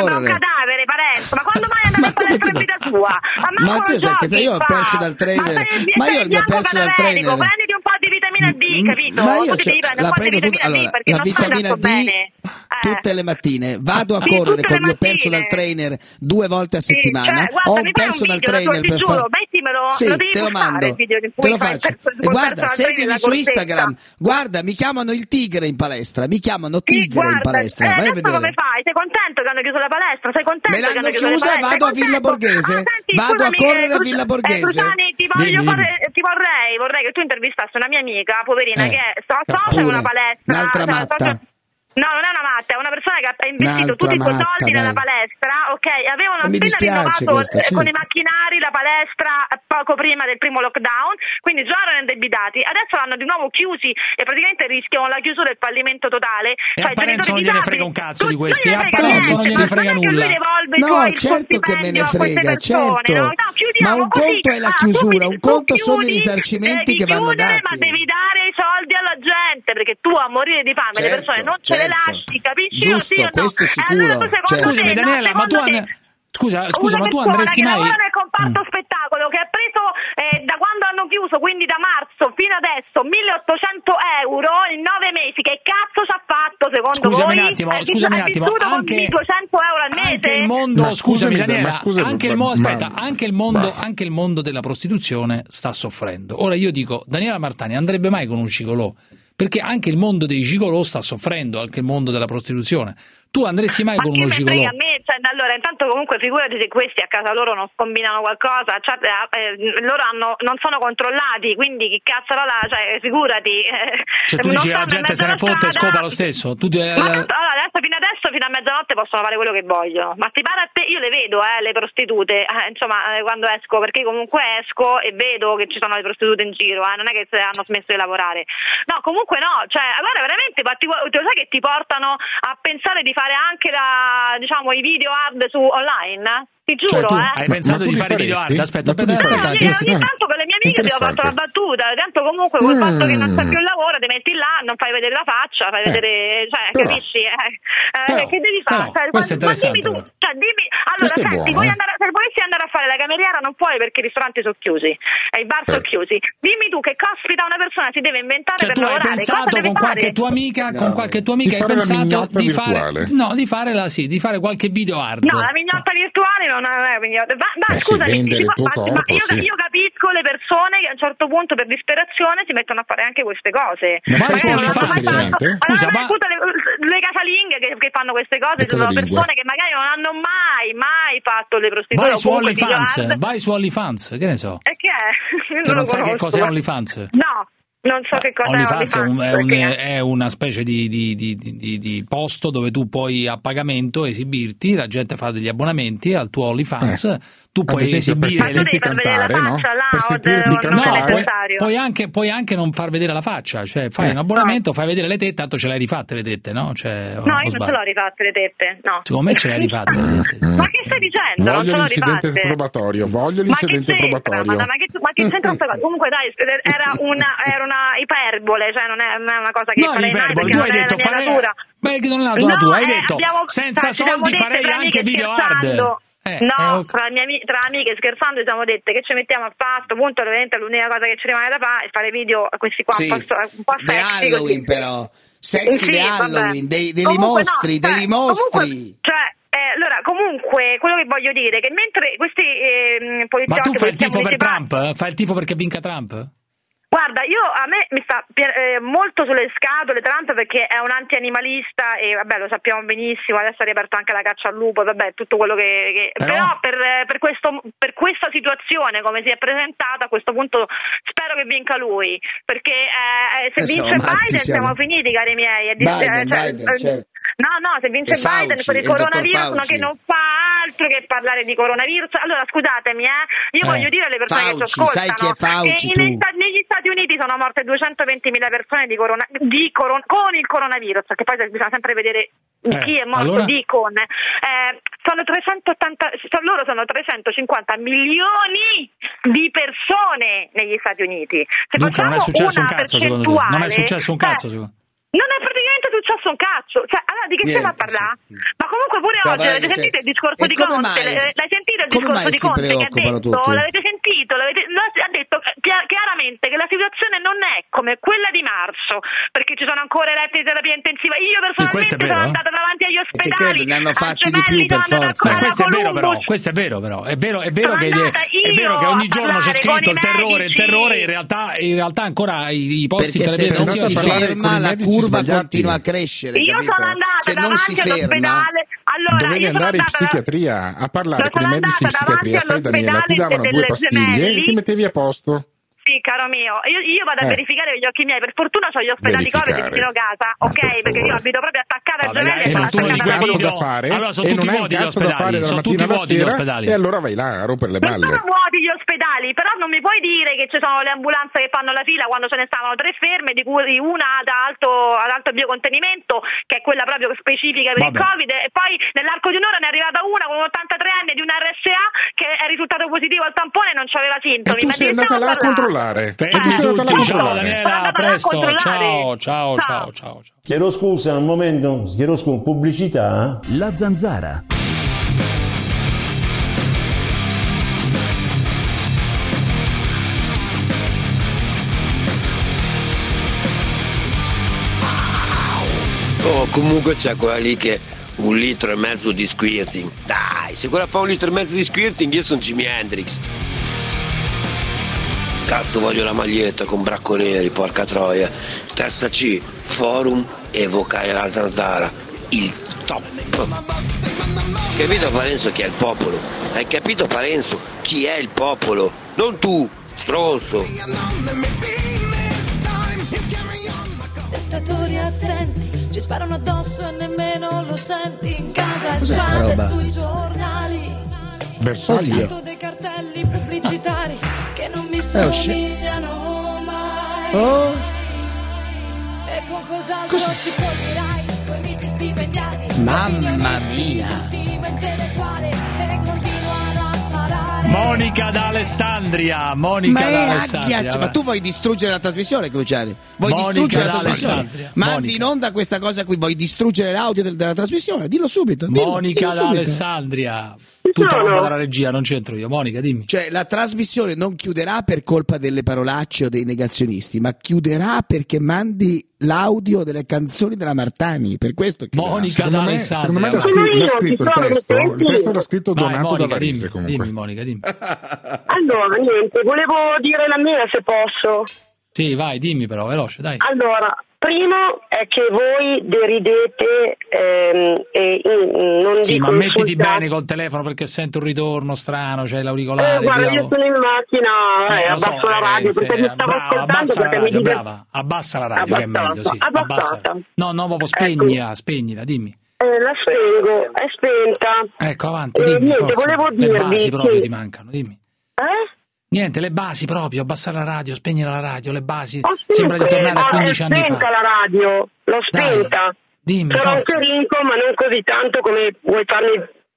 sembra un correre. cadavere, Parenzo, ma quando mai andate a palestra in vita tua? Ma tu sai che io ho perso dal trainer, ma io ne ho perso dal trainer. Prenditi un po' di vitamina D, capito? Ma io tu ti devi prendere la un po' di prendo vitamina tut- D allora, perché la non stai vitamina tanto D bene. tutte le mattine, vado a Sì, correre tutte le come ho perso mattine. dal trainer due volte a settimana, Cioè, guarda, ho mi fai un perso dal video, trainer ti per giuro, fare. mettimelo, Sì, lo devi te lo postare mando, il video in cui te lo fai faccio. perso- E guarda, perso dal trainer seguimi la su cortezza. Instagram, guarda, mi chiamano il tigre in palestra, mi chiamano Sì, tigre in guarda, palestra, eh, vai a adesso vedere. come fai? Sei contento che hanno chiuso la palestra? Sei contento Me che hanno l'hanno chiuso chiusa la e palestra? vado a Sei Villa contento? Borghese, Ah, senti, vado a scusami, correre eh, a Cru- Villa eh, Borghese. Cruciani, ti voglio Dimmi, fare, ti vorrei, vorrei che tu intervistassi una mia amica, poverina, Eh, che è so- socia pure, in una palestra. un'altra cioè, matta. socia- No, non è una matta, è una persona che ha investito Un'altra tutti i suoi matta, soldi dai. nella palestra, ok? Avevano Mi appena dispiace rinnovato questa, eh, con certo. i macchinari la palestra eh, poco prima del primo lockdown, quindi già erano indebitati. Adesso l'hanno di nuovo chiusi e praticamente rischiano la chiusura e il fallimento totale. E Cioè, a Parenzo non gliene frega un cazzo di questi, a Parenzo non gliene frega nulla. No, certo che me ne frega, certo. Ma un conto è la chiusura, un conto sono i risarcimenti che vanno dati. Ma devi dare i soldi alla gente, perché tu a morire di fame le Certo, persone non ce le certo. lasci, capisci? Giusto, Sì o no? questo è E sicuro, allora tu secondo certo. te, Scusami no, Daniela, ma tu secondo an- te- scusa, scusa, una ma tu persona andresti che mai lavora nel comparto spettacolo, che ha preso eh, da quando hanno chiuso, quindi da marzo fino adesso, milleottocento euro in nove mesi, che cazzo ci ha fatto secondo Scusami voi? un attimo, Hai scusami un vis- attimo, hai vissuto con anche- milleduecento euro al mese? Anche il mondo, Ma scusami scusami, Daniela, ma scusami, anche il mo- ma- aspetta, ma- anche il mondo, ma- anche il mondo della prostituzione sta soffrendo. Ora io dico, Daniela Martani andrebbe mai con un gigolò? Perché anche il mondo dei gigolò sta soffrendo, anche il mondo della prostituzione. Tu andresti mai Ma con che uno me gigolò? frega a me, cioè, allora intanto comunque figurati se questi a casa loro non combinano qualcosa, cioè, eh, loro hanno, non sono controllati, quindi chi cazzo la là, cioè figurati. Eh, Cioè tu non dici che la stanno in gente mezzo se ne alla fotte e strada. scopa lo stesso? Tu, eh, Ma tanto, allora, adesso fino adesso fino a mezzanotte possono fare quello che vogliono, ma ti pare a te, io le vedo eh, le prostitute, eh, insomma eh, quando esco, perché comunque esco e vedo che ci sono le prostitute in giro, eh, non è che se hanno smesso di lavorare, no comunque no, cioè guarda veramente, ma ti, lo sai che ti portano a pensare di fare anche la, diciamo i video hard su online? Ti giuro, cioè, tu eh. hai pensato Ma tu di li fare video faresti? hard? Aspetta, Ma tu aspetta, li aspetta. faresti? Io aspetta. ogni tanto con le mie amiche ti ho fatto la battuta, tanto comunque col fatto che non c'è più il lavoro, ti metti là, non fai vedere la faccia, fai vedere, cioè, Però- capisci? Eh, eh, però- che devi fare? però, Cioè, questo è ma- ma dimmi interessante, tu, però. cioè, dimmi, allora, Questo è senti, buono, vuoi eh. andare, se volessi andare a fare la cameriera non puoi perché i ristoranti sono chiusi e i bar sono Certo. chiusi. Dimmi tu che cospita una persona si deve inventare Cioè per tu hai lavorare, pensato cosa deve con fare? qualche tua amica, con No. qualche tua amica Di hai fare la pensato mignotta di fare virtuale. no, di fare la sì, di fare qualche video hard. No, la mignotta virtuale non è mignotta. Ma, ma Eh sì, scusami, vendere si il può- tuo ma- ma corpo, io, sì. io capisco le persone che a un certo punto per disperazione si mettono a fare anche queste cose. Ma fai io non ho OnlyFans? mai fatto- Scusa, Scusa, ma- tutte le, le casalinghe che, che fanno queste cose Le sono casalinghe? persone che magari non hanno mai, mai fatto le prostitute. Vai o su comunque video OnlyFans, hard. vai su OnlyFans, che ne so. E che è? Io Cioè, non lo sai che conosco. cos'è OnlyFans? No, non so che cosa OnlyFans è, un- è un- perché- è una specie di, di- di- di- di posto dove tu puoi a pagamento esibirti, la gente fa degli abbonamenti al tuo OnlyFans, tu Ad puoi esempio, per esibire Ma tu devi far vedere la cantare, no? faccia là, Per o sentirti de- o non è cantare. No, puoi, necessario. puoi anche, puoi anche non far vedere la faccia, cioè fai Eh. un abbonamento, fai vedere le tette, tanto ce le hai rifatte le tette, no? Cioè, o- No, o io non sbaglio? ce l'ho rifatte le tette, no. Secondo me ce le hai rifatte le tette. Ma che stai dicendo? non Voglio ce l'ho l'incidente rifatte. probatorio, voglio Ma che l'incidente c'entra? probatorio. Madonna, ma che, ma che c'entra questa cosa? Comunque dai, era una, era una iperbole, cioè non è, non è una cosa che No, farei mai iperbole, perché tu non hai è detto la mia farei- natura. Beh, che non è la tua No, natura, hai eh, detto abbiamo- senza cioè, ci siamo soldi dette farei tra anche amiche video hard. scherzando. Eh, no, eh, tra, le mie ami- tra amiche scherzando ci siamo dette che ci mettiamo a pasto, appunto ovviamente l'unica cosa che ci rimane da fare è fare video a questi qua Sì. un po', un po' The sexy Halloween così. però. Sexy Sì, di vabbè. Halloween, dei, degli Comunque, mostri, no, cioè, degli mostri. comunque, cioè, eh, allora, comunque, quello che voglio dire è che mentre questi eh, poliziotti... Ma tu fai il questi tifo per municipali- Trump? Fai il tifo perché vinca Trump? Guarda, io a me mi sta eh, molto sulle scatole Trump perché è un anti-animalista e vabbè lo sappiamo benissimo, adesso è riaperto anche la caccia al lupo, vabbè tutto quello che... che... Però, Però per, per, questo, per questa situazione come si è presentata a questo punto spero che vinca lui, perché eh, se Eh, vince siamo matti, Biden siamo. siamo finiti cari miei. È di- Biden, eh, cioè, Biden, eh, certo. No, no, se vince E Fauci, Biden per il e il dottor coronavirus no, Fauci. che non fa altro che parlare di coronavirus. Allora scusatemi, eh, io Eh. voglio dire alle persone che Fauci, ci ascoltano sai chi è Fauci, che tu? negli, Sta- negli Stati Uniti sono morte duecentoventimila persone di corona, di coron- con il coronavirus, che poi bisogna sempre vedere Eh, chi è morto allora? di con. Eh, sono trecentottanta, so- loro sono trecentocinquanta milioni di persone negli Stati Uniti. Se Dunque non è facciamo successo un una cazzo secondo te? Non è percentuale, successo un cioè, cazzo secondo non è praticamente successo un cazzo, cioè allora di che Niente, stiamo a parlare? Ma comunque pure Stiamo oggi parlando avete di sentito se- il discorso E di come Conte? mai- L'hai sentito il come discorso mai di si Conte che ha preoccupano detto? tutti? L'avete sentito? L'avete, no, ha detto chi- chiaramente che la situazione non è come quella di marzo, perché ci sono ancora i letti di terapia intensiva. Io personalmente questo è vero, sono eh? andata davanti agli che ospedali. credo, ne hanno a fatti di Gemelli più, per sono andata forza. a Ma questo è vero però, Columbus. questo è vero però, è vero, è vero Sono che, andata è vero io che ogni a giorno c'è parlare scritto con il i terrore, il medici. terrore, in realtà, in realtà ancora i, i posti Perché se terapia non andate si a parlare ferma con i la medici curva sbagliati. continua a crescere, Io capito? sono andata Se non si davanti ferma, all'ospedale. Allora, Dovevi io sono andare in andata- psichiatria a parlare Sono con i medici in andata davanti psichiatria, sai Daniela, ti all'ospedale davano due delle pastiglie e Gemelli. ti mettevi a posto. Sì, caro mio, io, io vado a Eh. verificare con gli occhi miei, per fortuna ho gli ospedali Covid Verificare. vicino casa, ok? per Perché io favore. abito proprio attaccata a Vabbè, Gemelli dai, e ma sono tu non attaccata hai alla video. da fare Allora, sono e tutti non hai un vuoti gli cazzo da fare ospedali, dalla sono mattina tutti alla vuoti gli sera ospedali. e allora vai là a rompere le Non balle. sono vuoti gli ospedali, però non mi puoi dire che ci sono le ambulanze che fanno la fila quando ce ne stavano tre ferme, di cui una ad alto, ad alto biocontenimento, che è quella proprio specifica per il Vabbè. Covid, e poi nell'arco di un'ora ne è arrivata una con un ottantatré anni di un R S A che è risultato positivo al tampone e non c'aveva sintomi. Tu Ma sei di che andata stiamo là a parlando? controllare. E Fermi tu sei andata là a tutti, ciao controllare. Sono Daniela, andata a là a presto, controllare. ciao, ciao, Ciao. ciao, ciao, ciao. Chiedo scusa un momento, chiedo scusa, pubblicità? La Zanzara. Oh, comunque c'è quella lì che un litro e mezzo di squirting. Dai, se quella fa un litro e mezzo di squirting io sono Jimi Hendrix. Cazzo, voglio la maglietta con bracco neri, porca troia. Testa C, forum e vocale la Zanzara. Il top. Capito Parenzo chi è il popolo? Hai capito Parenzo chi è il popolo? Non tu, stronzo. Spettatori attenti, ci sparano addosso e nemmeno lo senti in casa. Cos'è sta Spade roba? sui giornali. Bersaglio. Ho dei cartelli pubblicitari che non mi Eh, oh, shit. somigliano mai. Oh. E con cos'altro ti colpirai? Quei miti stipendiati. Mamma mia. Intellettuale e continuano a sparare. Monica da Alessandria, Monica Ma da è Alessandria. agghiaccio, ma tu vuoi distruggere la trasmissione, Cruciani? Vuoi Monica distruggere la da trasmissione? Alessandria. Mandi Monica. in onda questa cosa qui, vuoi distruggere l'audio del- della trasmissione? Dillo subito. Dillo, Monica dillo da subito. Alessandria. Tutta roba della regia, non c'entro io. Monica, dimmi. Cioè, la trasmissione non chiuderà per colpa delle parolacce o dei negazionisti, ma chiuderà perché mandi l'audio delle canzoni della Martani. Per questo chiuderà. Monica Secondo da me, Alessandria. secondo me l'ha, Sono scritto, io, l'ha scritto il ti trovo, testo. mi Il senti? testo l'ha scritto Vai, Donato Monica, da Varese dimmi, comunque. dimmi, Monica, dimmi. Allora, niente, volevo dire la mia se posso. Sì, vai, dimmi però, veloce, dai. Allora, primo è che voi deridete ehm, e in- non Sì, dico ma mettiti insultate. bene col telefono perché sento un ritorno strano, c'è Eh, l'auricolare. guarda, bravo. io sono in macchina, eh, Eh, lo so, abbasso la eh, radio se- perché mi stavo brava, ascoltando abbassa la perché mi radio, diver- brava, abbassa la radio che è Abbassata, meglio, sì. abbassata. Abbassa. No, no, proprio spegnila, spegnila, dimmi. Eh, la spengo, è spenta. Ecco, avanti, Eh, dimmi, niente, forza. volevo Le dirvi basi proprio che- ti mancano, dimmi. Eh? Niente, le basi proprio, abbassare la radio, spegnere la radio, le basi. Ho Sembra di spento, tornare a oh, quindici è anni spenta fa. la radio, l'ho Dai, spenta. dimmi, Sarò forza. anche ricco, ma non così tanto come vuoi farmi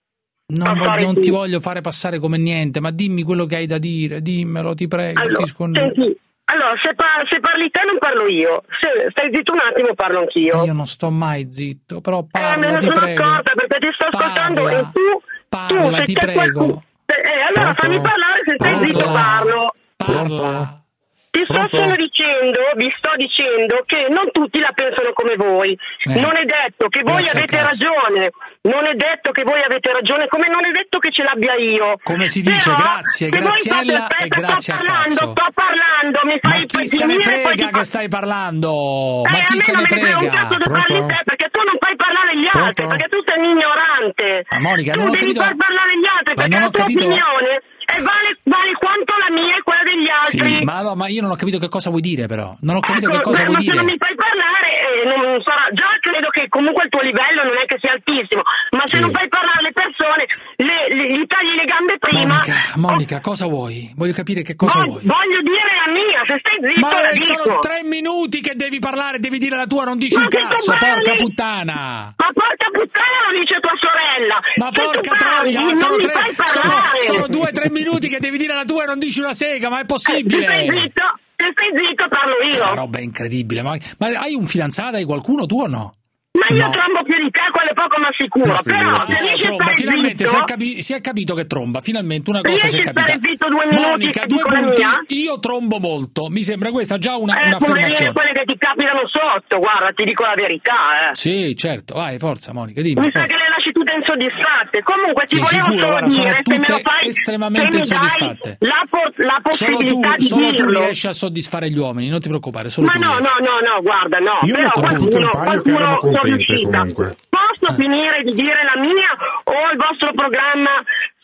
Non, voglio- passare non tu. ti voglio fare passare come niente, ma dimmi quello che hai da dire, dimmelo, ti prego, Allora, ti scongiuro. senti, allora se, par- se parli te non parlo io, se stai zitto un attimo parlo anch'io. Io non sto mai zitto, però Eh, me parla, ne ti sono prego. accorta perché ti sto ascoltando Parla, e tu, parla, tu se ti c'è prego. qualcuno- Eh, eh, allora Pronto? fammi parlare, se stai Pronto? zitto parlo. Parla. Ti sto Pronto? solo dicendo, vi sto dicendo che non tutti la pensano come voi. Eh, Non è detto che voi grazie al avete cazzo. ragione. Non è detto che voi avete ragione, come non è detto che ce l'abbia io. Come si dice, Però, grazie, se voi Graziella fate- e aspetta, grazie sto al parlando, cazzo. sto parlando, mi Ma fai chi se ne finire e poi frega ti che fa- stai parlando? Eh, Ma chi a me se non ne me frega un frega? cazzo che parli Pronto? te, perché tu non fai parlare gli altri, Pronto? perché tu sei un ignorante. Ma Monica, tu non ho devi capito- far parlare gli altri, Ma perché non la ho tua capito- opinione è vale, vale quanto la mia e quella degli Sì, altri. ma, no, ma io non ho capito che cosa vuoi dire però. Non ho capito Ecco, che cosa ma- vuoi ma se dire. non mi fai parlare, eh, non sarà. Già credo che comunque il tuo livello non è che sia altissimo, ma se Sì. non fai parlare le persone, le, le- gli tagli le gambe prima. Monica, Monica, cosa vuoi? Voglio capire che cosa Vo- vuoi. Voglio dire la mia, se stai zitto Ma la sono dico. tre minuti che devi parlare, devi dire la tua, non dici Ma un se tu cazzo, parli- porca puttana. Ma porca puttana lo dice tua sorella. Ma Se tu porca parli, troia, non sono, mi tre, fai sono, parlare. sono due o tre minuti che devi dire la tua e non dici una sega, ma è Eh, possibile? se stai zitto, se stai zitto parlo io. Una roba incredibile, ma, ma hai un fidanzato, hai qualcuno tu o no? Ma io No. trombo più di te, quello è poco ma sicuro. Ma Però figurati. se riesci a Tromba, stare finalmente zitto, si è, capi- si è capito che tromba, finalmente una cosa si riesci è a stare capita. zitto due minuti Monica, e due dico la punti, mia? io trombo molto, mi sembra questa già una, eh, poverine un'affermazione. quelle che ti capitano sotto, guarda, ti dico la verità, eh. Sì, certo, vai, forza Monica, dimmi. Mi sa forza. che le lasci tutte insoddisfatte. Comunque ti Sì, volevo sicuro, solo guarda, sono dire se me lo tutte fai, estremamente se mi dai insoddisfatte. La, po- la Solo tu, possibilità di solo tu dirlo. riesci a soddisfare gli uomini, non ti preoccupare, solo Ma tu no, riesci. no, no, no, guarda, no. Io ne Però ho conosciuto qualcuno, un paio che qualcuno erano sono contente riuscita. comunque. Posso finire di dire la mia o il vostro programma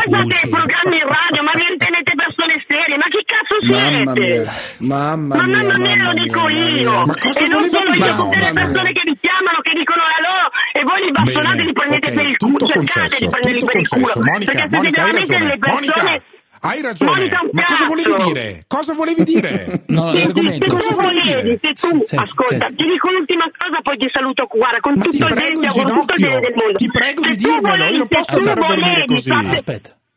fate programmi in radio, ma vi ritenete persone serie, ma che cazzo Mamma siete? mia, mamma Ma mia, mamma mia, mamma lo dico mia, io. Ma cosa E non voleva solo dire? io, tutte le Mamma persone mia. che vi chiamano, che dicono la loro, e voi li bastonate Bene, li prendete ok, per il tutto culo, cercate concesso, di prenderli tutto per il culo. concesso. Monica, perché siete Monica, hai veramente ragione. delle persone... Monica, hai ragione. Monica, un Ma cosa volevi cazzo. dire? Cosa volevi dire? No, Se, l'argomento. se tu Cosa volevi volevi, dire? se tu, Sì, ascolta, sì. ti dico l'ultima cosa, poi ti saluto, guarda, con Ma ti tutto il prego bene, in ti auguro tutto il ginocchio, bene del mondo. ti prego Se di tu dirmelo, volevi, io non se posso tu andare a dormire volevi, così. fate- Aspetta.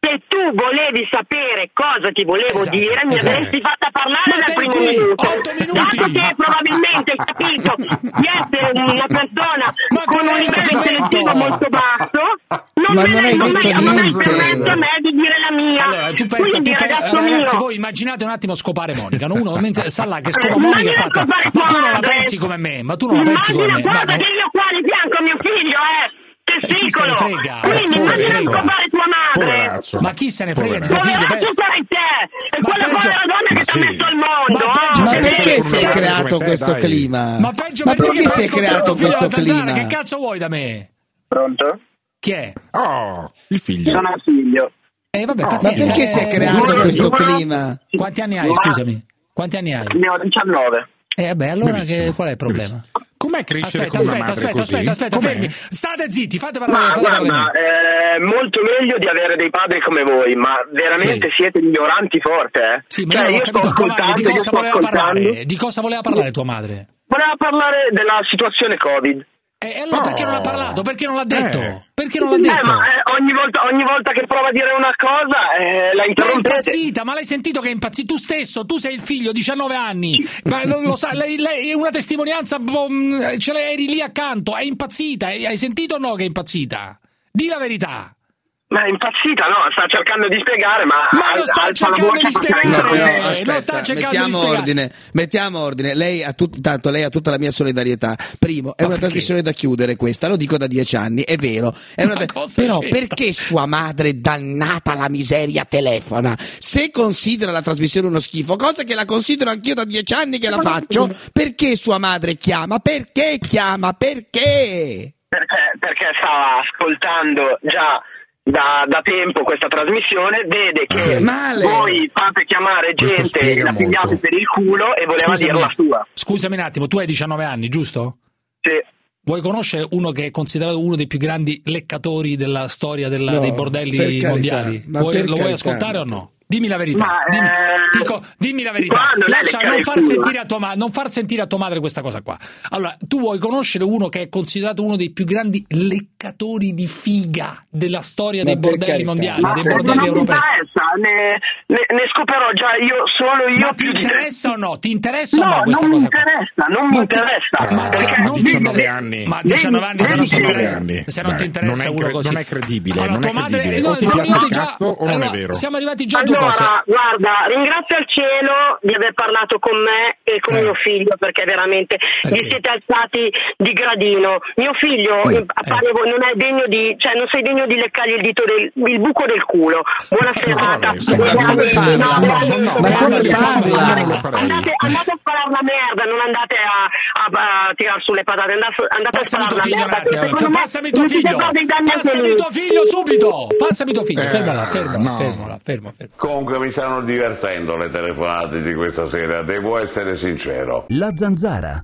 Se tu volevi sapere cosa ti volevo esatto, dire, mi esatto. avresti fatta parlare Ma dal sei primo qui, minuto. otto minuti. Dato che probabilmente hai capito di essere una persona con un livello intellettivo molto basso, non Ma me non ne- hai non detto me- non hai niente. permesso a me di dire la mia. Allora, tu pensa, Quindi, tu pe- ragazzo ragazzi, mio, voi immaginate un attimo scopare Monica, no? Uno mentre sta là che scopa Ma Monica io e fatta, scopare ma tua tu non la madre. pensi come me, ma tu non la pensi come me. immagina, guarda Ma- che io qua di fianco a mio figlio, eh, E chi se ne testicolo. frega? Quindi Chi se ne immagina frega? scopare tua madre. Poveraccio. Ma chi se ne frega di tuo figlio? Poveraccio Beh, sei te. E quella peggio- povera donna che ti ha sì. messo al mondo. Ma peggio oh. Ma che- perché come si è te, creato come te, questo dai. clima? Ma peggio Ma per perché dire si è che ascolta creato tuo figlio questo alla zanzara, clima? Che cazzo vuoi da me? Pronto? Chi è? Oh, il figlio. Sono il figlio. Eh vabbè, No, Ma pazienza. perché si è Eh, creato eh, questo ma- clima? Quanti anni hai, Ma- scusami? Quanti anni hai? Ne ho diciannove. Eh vabbè, allora Benissimo. che, qual è il problema? Com'è crescere Aspetta, con una aspetta, madre aspetta, così? aspetta, aspetta, Com'è? fermi. State zitti, fate parlare, Ma fate guarda, parlare. è molto meglio di avere dei padri come voi, ma veramente Sì. siete ignoranti forte, eh? Sì, ma Cioè, io non ho io sto capito tua madre ascoltando, di io cosa sto voleva ascoltando. parlare. Di cosa voleva parlare tua madre? Voleva parlare della situazione Covid. E allora perché non ha Oh. parlato? Perché non l'ha detto? Eh. Perché non l'ha Eh, detto? ma eh, ogni, volta, ogni volta che prova a dire una cosa eh, la Ma è interrompete. impazzita, ma l'hai sentito che è impazzita? Tu stesso, tu sei il figlio, diciannove anni, ma lo, lo sa, lei, lei è una testimonianza, um, ce l'hai eri lì accanto, è impazzita, hai hai sentito o no che è impazzita? Di la verità. Ma è impazzita, no? Sta cercando di spiegare, ma, Ma al- non sta alza la cercando voce di perché- spiegare. No, però Eh, non aspetta, sta cercando mettiamo di spiegare. ordine, mettiamo ordine. Lei ha tut- tanto lei ha tutta la mia solidarietà. Primo, è Ma una perché? trasmissione da chiudere questa, lo dico da dieci anni, è vero. È una Ma tra- cosa però c'entra? perché sua madre dannata la miseria telefona? Se considera la trasmissione uno schifo, cosa che la considero anch'io da dieci anni che la faccio, perché sua madre chiama? Perché chiama? Perché? Perché, perché stava ascoltando già da, da tempo questa trasmissione, vede che Male. voi fate chiamare Questo gente e spiega la pigliate molto. per il culo e voleva dire la sua. Scusami un attimo, tu hai diciannove anni, giusto? Sì. Vuoi conoscere uno che è considerato uno dei più grandi leccatori della storia della- No, dei per bordelli carità, mondiali? ma Vuoi- per lo vuoi carità. ascoltare o no? Dimmi la verità. Ma, dimmi, eh, dico, dimmi la verità. qua non è Lascia, leccare non, il far culo, sentire eh. a tua ma- non far sentire a tua madre questa cosa qua. Allora, tu vuoi conoscere uno che è considerato uno dei più grandi leccatori di figa della storia Ma dei per bordelli carità. mondiali, Ma dei non bordelli mi europei. interessa, ne, ne, ne scoperò già io, solo io Ma ti più di te. interessa o no? Ti interessa o No, no questa non mi cosa qua? interessa, non mi Ma ti- interessa. Ah, perché non ti diciannove inter- anni. Ma diciannove anni se non ti diciannove interessa, anni. se non ti Beh, interessa non è uno cre- così. non è credibile, Allora, non è tua madre- credibile. no, O ti siamo piace il arrivati già- cazzo o non è allora, vero. Siamo arrivati già a due cose. Allora, guarda, ringrazio al cielo di aver parlato con me e con Eh. mio figlio perché veramente Perché? vi siete alzati di gradino. Mio figlio Mm, eh, appare voi, non è degno di, cioè non sei degno di leccargli il dito del il buco del culo. Buona serata. vabbè, insomma, Buoni come anni. parla? No, No, buoni no, no, anni. ma come Andate- parla? Non lo farei. Andate, andate a sparare la merda, non andate a, a, a tirar sulle patate, andate, andate a Passami sparare tuo la figlio un merda. attimo, Secondo me passami tuo vi siete figlio, fatti dei danni anche passami lì. tuo figlio subito, passami tuo figlio, Eh, fermala, fermala, no. fermala, ferma, ferma. Comunque mi stanno divertendo le telefonate di questa sera, devo essere sincero. La Zanzara.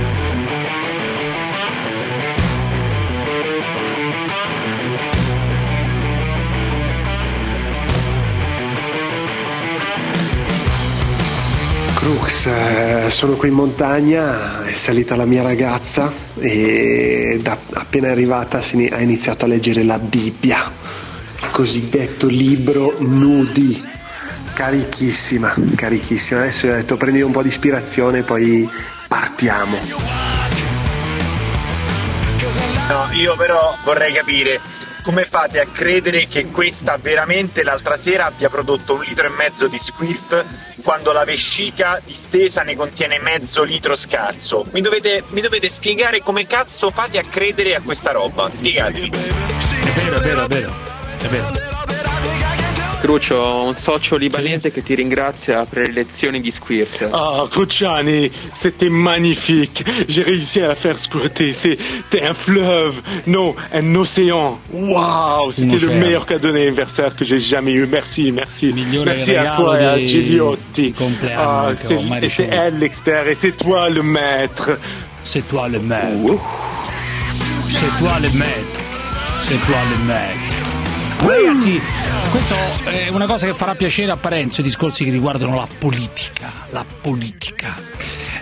Crux, eh, sono qui in montagna, è salita la mia ragazza e da, appena arrivata si ni- ha iniziato a leggere la Bibbia, il cosiddetto libro nudi, carichissima, carichissima. Adesso ho detto prendi un po' di ispirazione e poi partiamo. No, io però vorrei capire come fate a credere che questa veramente l'altra sera abbia prodotto un litro e mezzo di squirt quando la vescica distesa ne contiene mezzo litro scarso. Mi dovete, mi dovete spiegare come cazzo fate a credere a questa roba. Spiegatemi. È vero, è vero, è vero, è vero. Crucio, ho un socio libanese che ti ringrazia per le lezioni di squirt. Ah, Cruciani, c'était magnifique. J'ai réussi à la faire squirter. C'était un fleuve, non, un océan. Waouh, c'était le océan. meilleur cadeau d'anniversaire que j'ai jamais eu. Merci, merci. Migliore Merci à regalo toi et à di- Gigliotti. di compleanno Ah, che c'est ho mai et c'est ricevuto. elle l'expert et c'est toi le maître. C'est toi le maître. C'est toi le maître. C'est toi le maître. Ragazzi, questo è una cosa che farà piacere a Parenzo, i discorsi che riguardano la politica, la politica.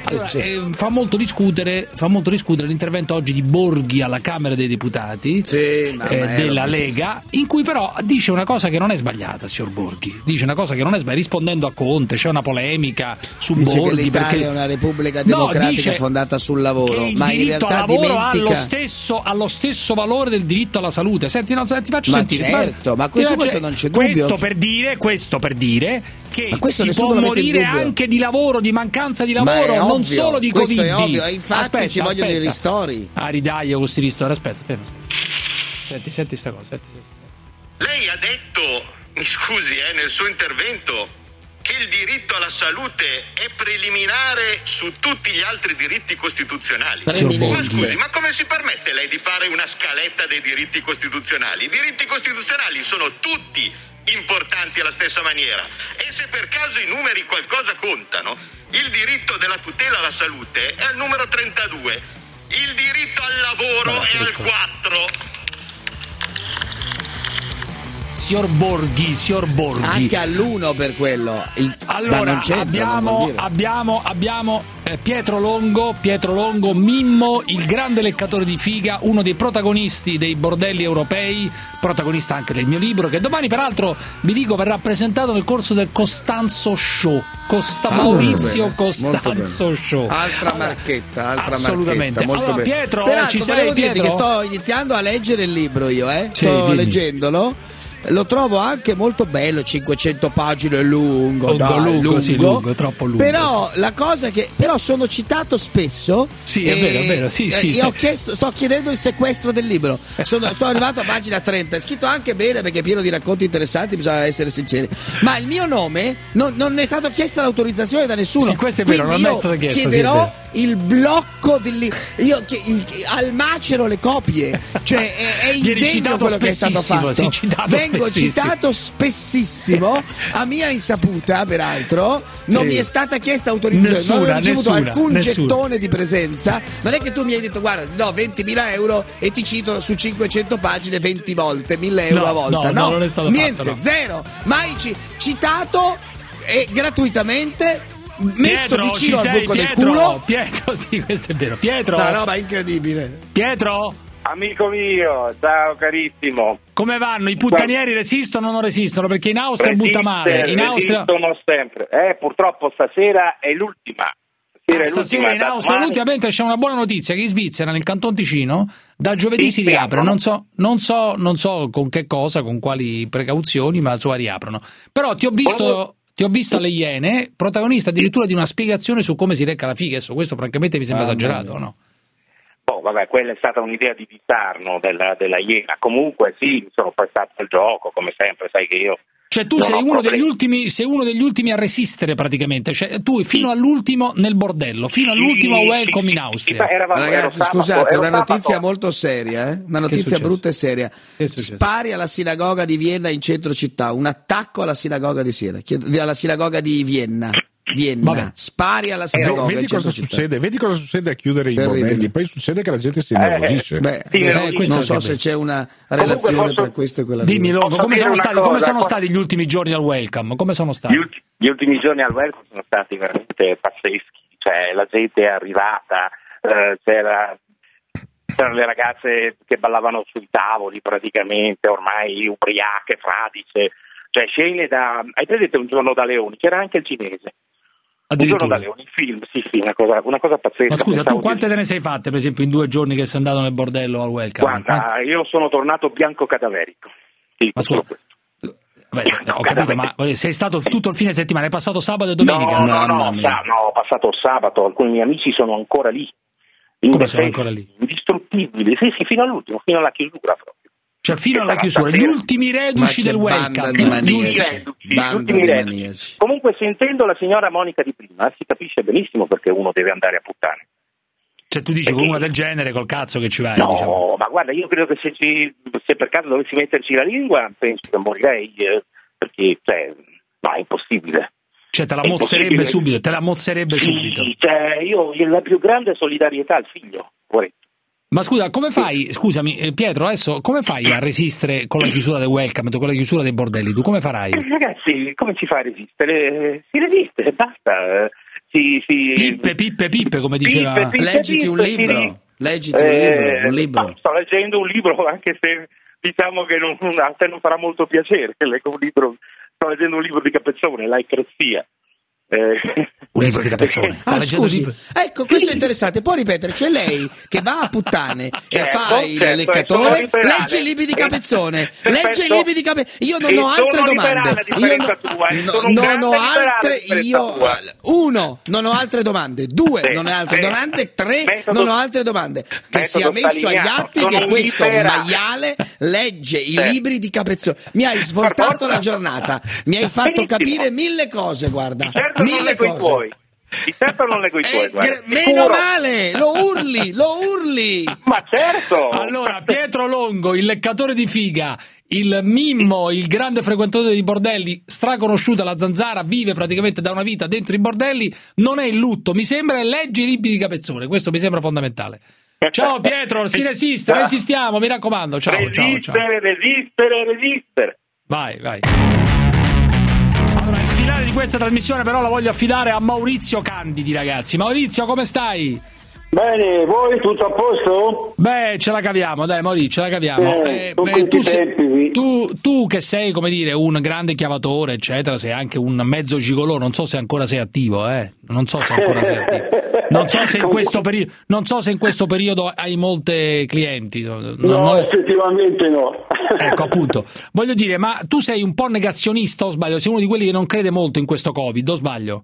Allora, eh, fa molto discutere fa molto discutere l'intervento oggi di Borghi alla Camera dei Deputati, sì, ma eh, ma della Lega, in cui però dice una cosa che non è sbagliata, signor Borghi. Dice una cosa che non è sbagliata, rispondendo a Conte, c'è una polemica su dice Borghi che l'Italia perché è una repubblica democratica no, fondata sul lavoro, che il ma in diritto realtà al lavoro dimentica... ha lo stesso ha lo stesso valore del diritto alla salute. Senti, no, ti faccio ma sentire. certo, ti ma questo, faccio... questo non c'è dubbio. Questo per dire, questo per dire che si può morire anche di lavoro, di mancanza di lavoro, non ovvio, solo di questo Covid. È ovvio, e infatti aspetta, ci vogliono aspetta. i ristori. Ah, ridaglio con questi ristori. Aspetta, aspetta. Senti, senti sta cosa. Senti, senti, senti. Lei ha detto, mi scusi, eh, nel suo intervento, che il diritto alla salute è preliminare su tutti gli altri diritti costituzionali. Ma scusi, ma come si permette lei di fare una scaletta dei diritti costituzionali? I diritti costituzionali sono tutti importanti alla stessa maniera, e se per caso i numeri qualcosa contano, il diritto della tutela alla salute è al numero trentadue, il diritto al lavoro è al quattro. Signor Borghi, signor Borghi. Anche all'uno per quello. Il... Allora, non abbiamo, abbiamo, abbiamo eh, Pietro Longo, Pietro Longo, Mimmo, il grande leccatore di figa, uno dei protagonisti dei bordelli europei, protagonista anche del mio libro, che domani peraltro, vi dico, verrà presentato nel corso del Costanzo Show. Costa- ah, Maurizio bene, Costanzo Show. Altra marchetta, altra assolutamente. marchetta. Molto allora, bene. Pietro, Peraltro, ci sei, volevo dirti Pietro? che sto iniziando a leggere il libro io, eh? Sì, sto dimmi. leggendolo. Lo trovo anche molto bello, cinquecento pagine, lungo, lungo, dai, lungo, lungo. sì, lungo, troppo lungo. Però la cosa che però sono citato spesso. Sì, è vero, è vero, sì, sì. Io ho chiesto, sto chiedendo il sequestro del libro. Sono, sto arrivato a pagina trenta, è scritto anche bene perché è pieno di racconti interessanti, bisogna essere sinceri. Ma il mio nome non, non è stato chiesta l'autorizzazione da nessuno. Sì, questo è vero, Quindi non è io stato chiesto, chiederò sì, il blocco del libro. Io che- il- al macero le copie. Cioè è, è Vieni indegno citato quello che è stato spessissimo, fatto. sì, citato Vengo spessissimo. citato spessissimo, a mia insaputa peraltro, non Sì. mi è stata chiesta autorizzazione, Nessuna, non ho ricevuto nessuna, alcun nessuna. gettone di presenza. Non è che tu mi hai detto guarda ti do ventimila euro e ti cito su cinquecento pagine venti volte, mille euro No, a volta. no, no, non è stato niente, fatto, no. zero, mai ci- citato e gratuitamente messo Pietro, vicino ci al sei, buco del Pietro? culo. Pietro, sì, questo è vero. Pietro. Una roba incredibile. Pietro? Amico mio, ciao carissimo. Come vanno? I puttanieri resistono o non resistono? Perché in Austria butta male. In Austria... Resistono sempre. Eh, purtroppo stasera è l'ultima. Stasera, Ah, è stasera l'ultima in da Austria, domani. ultimamente c'è una buona notizia che in Svizzera, nel Canton Ticino, da giovedì Sì, si riapre. riaprono. Non so, non, so, non so con che cosa, con quali precauzioni, ma so riaprono. Però ti ho visto... Ti ho visto alle Iene, protagonista addirittura di una spiegazione su come si recca la figa. Adesso questo francamente mi sembra Ah, esagerato, bene. no? Boh, vabbè, quella è stata un'idea di Vizzarno della, della Iena. Comunque sì, mi sono prestato al gioco, come sempre, sai che io... Cioè tu non sei ho uno, problemi. degli ultimi, sei uno degli ultimi a resistere praticamente, cioè tu fino all'ultimo nel bordello, fino all'ultimo Sì, welcome sì, in sì, Austria. sì, eravamo- ero Ragazzi, sabato- scusate, ero una sabato- notizia molto seria, eh? Una notizia successo? brutta e seria. Che è successo? Spari alla sinagoga di Vienna in centro città, un attacco alla sinagoga di Siena, chiedo- alla sinagoga di Vienna. Vienna. Vabbè. Spari alla Eh, sinagoga vedi in centro cosa città. succede? Vedi cosa succede a chiudere i Terribile. bordelli? Poi succede che la gente si innervosisce. Beh, Sì, adesso eh, questo non è so anche se bello. c'è una Comunque relazione posso- tra questo e quella Dimmi Longo, Posso come dire sono, una stati, come cosa? sono Qua- stati gli ultimi giorni al welcome? Come sono stati? Gli, ulti- gli ultimi giorni al welcome sono stati veramente pazzeschi, cioè la gente è arrivata, eh, c'era, c'erano le ragazze che ballavano sui tavoli praticamente, ormai ubriache, fradice, cioè scene da... Hai presente Un giorno da leoni? C'era anche il cinese. Un giorno da leoni, film, sì sì, una cosa, una cosa pazzesca. Ma scusa, Pensavo tu quante di- te ne sei fatte, per esempio, in due giorni che sei andato nel bordello al welcome? Guarda, io sono tornato bianco cadaverico. Sì, Ma solo scusa, questo. Vabbè, ho capito, ma sei stato tutto il fine settimana, hai passato sabato e domenica? No, no, no, sa- no, ho passato il sabato, alcuni miei amici sono ancora lì. Come sono ancora lì? Indistruttibili, sì, sì, fino all'ultimo, fino alla chiusura proprio. Cioè fino alla Questa chiusura, gli stasera- ultimi reduci Ma che del banda welcome. di Gli maniaci. ultimi- Reduci, Banda gli ultimi di reduci. maniaci. Comunque sentendo la signora Monica Di Prima si capisce benissimo perché uno deve andare a puttane. Cioè tu dici con una del genere col cazzo che ci vai, No, diciamo. ma guarda, io credo che se, ci, se per caso dovessi metterci la lingua penso che morirei, eh, perché cioè, no, è impossibile. Cioè te la È mozzerebbe impossibile. subito, te la mozzerebbe Sì, subito. cioè, io la più grande solidarietà al figlio, vorrei. Ma scusa, come fai, scusami eh, Pietro, adesso come fai a resistere con la chiusura del welcome, con la chiusura dei bordelli? Tu come farai? Eh, ragazzi, come ci fa a resistere? Si resiste, basta. Si si, si... Pippe, pippe, pippe, come diceva. Pippe, pippe, Leggiti pippe, un libro, si... leggiti un eh, libro, un libro. No, sto leggendo un libro, anche se diciamo che non, a te non farà molto piacere che leggo un libro. Sto leggendo un libro di Capezzone, L'Aicrazia. Eh. Un libro di Capezzone. Ah, scusi, ecco, questo è interessante. Può ripetere, cioè lei che va a puttane e Certo, fa il certo, leccatore, e sono legge i libri di Capezzone, Perfetto. legge i libri di Capezzone. Io non E ho altre sono domande. liberale, a differenza Io tua, e no, sono un non grande ho liberale, altre, a differenza io tua. uno, non ho altre domande, due, Sì, non ho altre sì. domande, tre, Metodo- non ho altre domande. Che sia metodo messo agli staliniano. atti Sono che un questo liberale. maiale legge i Sì. libri di Capezzone. Mi hai svoltato la giornata, mi hai fatto Benissimo. capire mille cose, guarda, Certo non mille leggo i cose. tuoi. Di certo non leggo i tuoi, Eh, guarda. gra- meno Sicuro. male, lo urli, lo urli. Ma certo. Allora, Pietro Longo, il leccatore di figa, il Mimmo, il grande frequentatore di bordelli, straconosciuta la Zanzara, vive praticamente da una vita dentro i bordelli, non è in lutto, mi sembra, e legge i libri di Capezzone, questo mi sembra fondamentale. Ciao Pietro, si resiste, resistiamo, mi raccomando, ciao, ciao, ciao. Resistere, resistere, resistere. Vai, vai. Allora, il finale di questa trasmissione però la voglio affidare a Maurizio Candidi, ragazzi. Maurizio, come stai? Bene, voi tutto a posto? Beh, ce la caviamo, dai Maurizio, ce la caviamo. Eh, Eh, con beh, questi tu, sei- tempi. tu, tu che sei, come dire, un grande chiavatore, eccetera, sei anche un mezzo gigolò, non so se ancora sei attivo, eh? Non so se ancora sei attivo. Non so se in questo periodo, non so se in questo periodo hai molte clienti. Non, No, non- effettivamente no. Ecco, appunto. Voglio dire, ma tu sei un po' negazionista o sbaglio? Sei uno di quelli che non crede molto in questo Covid, o sbaglio?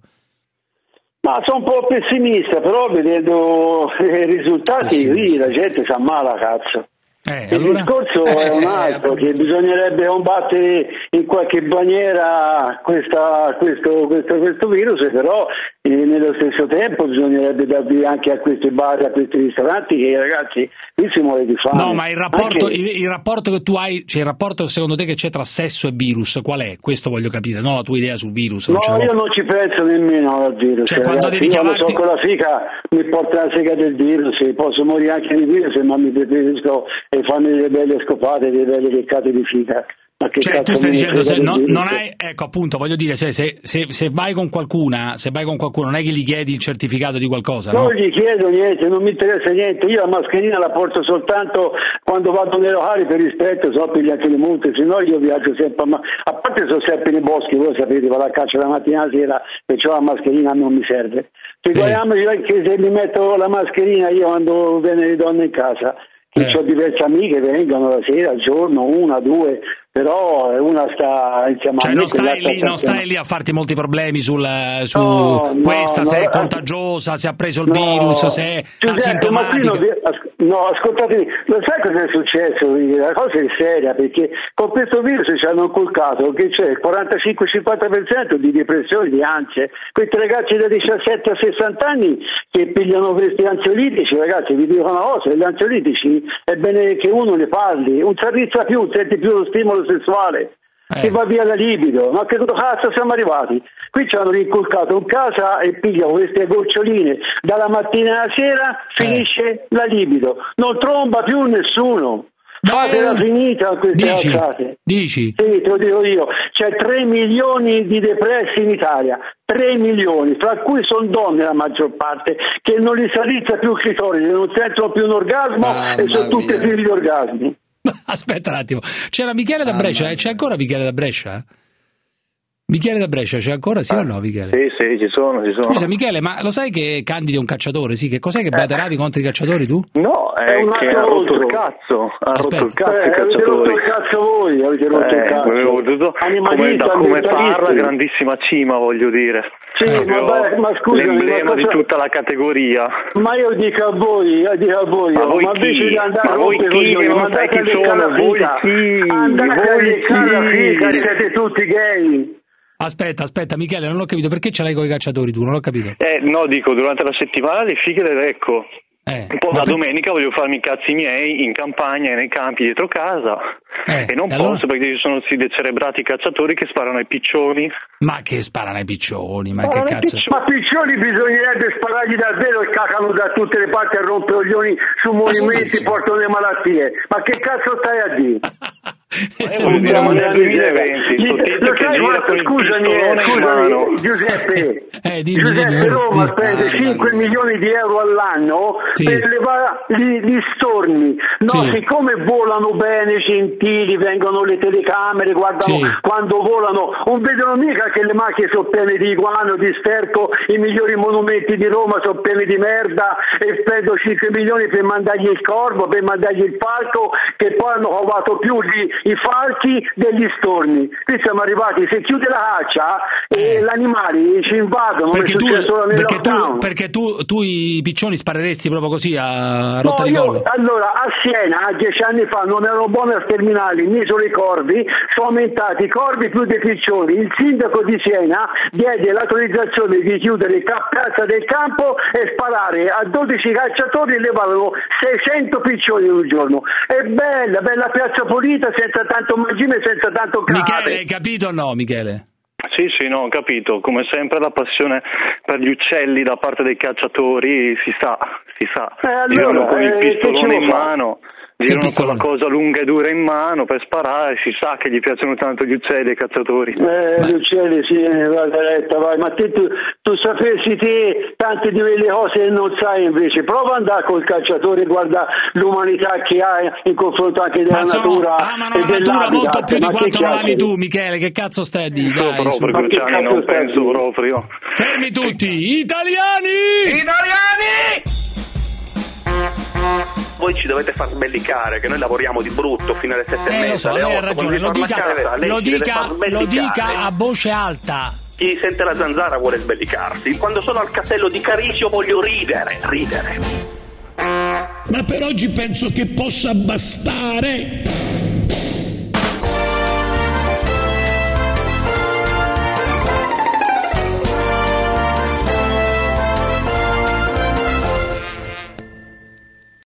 Ma sono un po' pessimista, però vedendo i risultati lì la gente si ammala, cazzo. Eh, Il allora? discorso è un altro, che bisognerebbe combattere in qualche maniera questa, questo, questo, questo virus, però eh, nello stesso tempo bisognerebbe darvi anche a questi bar, a questi ristoranti, che ragazzi qui si muore di fame. No, ma il rapporto, Anche- il, il rapporto che tu hai, cioè il rapporto secondo te che c'è tra sesso e virus, qual è? Questo voglio capire, non la tua idea sul virus. No, ce la io può- non ci penso nemmeno al virus. Cioè, quando ragazzi. devi Io quando chiamarti- so con la fica mi porta la sega del virus, posso morire anche di virus, ma mi preferisco e farmi delle belle scopate, delle belle leccate di fica. Ma che Cioè, tu cazzo stai me ne dicendo, se frega no- del virus? non hai, ecco appunto, voglio dire, se, se, se, se vai con qualcuna, se vai con qualcuno, non è che gli chiedi il certificato di qualcosa, no? Non gli chiedo niente, non mi interessa niente, io la mascherina la porto soltanto quando vado nei locali per rispetto, so per anche le multe, se no io viaggio sempre, ma a parte sono sempre nei boschi, voi sapete, vado a caccia la mattina e la sera, perciò la mascherina non mi serve. Figuriamo io che se mi metto la mascherina io quando viene le donne in casa, che Eh. ho diverse amiche che vengono la sera, al giorno, una, due, però una sta insieme Cioè a me. non stai, quell'altra lì, non sta- stai lì a farti molti problemi sul, su No, no, questa, no, se è eh, contagiosa, se ha preso il No, virus, se è Giuseppe, ma qui non asintomatica. vi- as- no, ascoltatemi, lo sai cosa è successo? La cosa è seria, perché con questo virus ci hanno inculcato che c'è il quarantacinque cinquanta per cento di depressione, di ansie. Questi ragazzi da diciassette a sessanta anni che pigliano questi ansiolitici, ragazzi, vi dico una cosa, gli ansiolitici è bene che uno ne parli, non si arrizza più, non sente più lo stimolo sessuale. Che va via la libido, ma che cazzo siamo arrivati? Qui ci hanno rinculcato in casa e pigliano queste goccioline dalla mattina alla sera, finisce la libido, non tromba più nessuno. Fatela finita queste Dici? alzate. Dici? Sì, te lo dico io, c'è tre milioni di depressi in Italia, tre milioni, tra cui sono donne la maggior parte, che non li si arrizza più il clitoride, non sentono più un orgasmo e sono tutte figlie di orgasmi. Aspetta un attimo, c'era Michele da Brescia, eh? C'è ancora Michele da Brescia? Michele da Brescia c'è ancora, sì o no Michele? Sì, sì, ci sono, ci sono. Scusa Michele, ma lo sai che Candidi è un cacciatore? Sì, che cos'è che braderavi contro i cacciatori tu? No, è, È un che altro ha rotto il altro. cazzo, ha Aspetta. rotto il cazzo Eh, i avete rotto cacciatori. il cazzo voi, avete rotto il Eh, cazzo. avevo tutto- come, Animalista, da come parla, ambientalisti. grandissima cima, voglio dire. Sì, Proprio ma, beh, ma scusami, l'emblema ma di cosa- tutta la categoria. Ma io dico a voi, io dico a voi, Ma oh, voi ma invece chi? di andare Ma a voi rompere chi? i coglioni, Non ma sai andate a chi leccare sono? la Voi fica, chi? andate a Voi leccare la chi? fica, siete tutti gay. Aspetta, aspetta Michele, non ho capito, perché ce l'hai con i cacciatori tu? Non ho capito. Eh, no, dico, durante la settimana le fighe le lecco. Eh, Un po' ma la per- domenica voglio farmi i cazzi miei in campagna e nei campi dietro casa. Eh, e non e posso allora? perché ci sono questi decerebrati cacciatori che sparano ai piccioni. Ma che sparano ai piccioni, ma Sparano che ai cazzo? piccioni. Ma piccioni bisognerebbe sparargli davvero e cacano da tutte le parti a rompere coglioni su movimenti, portano le malattie. Ma che cazzo stai a dire? Siamo nel duemilaventi, sto tizio Lo che sai gira quanto, con il scusami, pistolone in mano. scusami Giuseppe, Eh, dimmi, Giuseppe dimmi, Roma dimmi. spende cinque milioni di euro all'anno Sì. per levare gli, gli storni. No, Sì. siccome volano bene, gentili, vengono le telecamere, guardano Sì. quando volano, non vedono mica che le macchine sono piene di iguano, di sterco, i migliori monumenti di Roma sono pieni di merda e spendo cinque milioni per mandargli il corvo, per mandargli il falco, che poi hanno trovato più gli, i falchi degli storni. Qui siamo arrivati, se chiude la caccia e gli animali ci invadono, Perché come tu, è successo nel perché, tu, lockdown. perché tu, tu i piccioni spareresti proprio così a rotta No, di io, collo? allora a Siena dieci anni fa non erano buoni a sterminare in isola i corvi, sono aumentati i corvi più dei piccioni. Il sindaco di Siena diede l'autorizzazione di chiudere il cap- piazza del campo e sparare a dodici cacciatori e levavano seicento piccioni in un giorno. È bella, bella piazza pulita, senza tanto mangime, senza tanto cane. Michele, hai capito o no, Michele? Sì, sì, no, ho capito. Come sempre la passione per gli uccelli da parte dei cacciatori si sa, si sa. Eh, allora, girano con il eh, che ci pistolone vuoi in fare? mano, girano con la cosa lunga e dura in mano per sparare, si sa che gli piacciono tanto gli uccelli ai cacciatori. Eh, gli uccelli, sì, vai Letta, vai, ma te, tu, tu sapessi te tante di quelle cose che non sai invece, prova ad andare col cacciatore e guarda l'umanità che ha in confronto anche della Ma sono, natura amano e la natura molto dell'habitat. più di Ma che quanto non ami chiacchieri? tu, Michele. Che cazzo stai a dire? Dai, su. proprio, Ma che Cruciani, cazzo non stai a penso dire? proprio. Fermi tutti! Italiani! Italiani! Voi ci dovete far sbellicare, che noi lavoriamo di brutto fino alle sette e Eh, lo mezza, so, alle lei ha otto, ragione. quando Lo vi dica, torna a casa, lei lo, ci deve dica, far lo sbellicare. dica a voce alta. Chi sente la zanzara vuole sbellicarsi. Quando sono al castello di Carisio voglio ridere, ridere. Ma per oggi penso che possa bastare.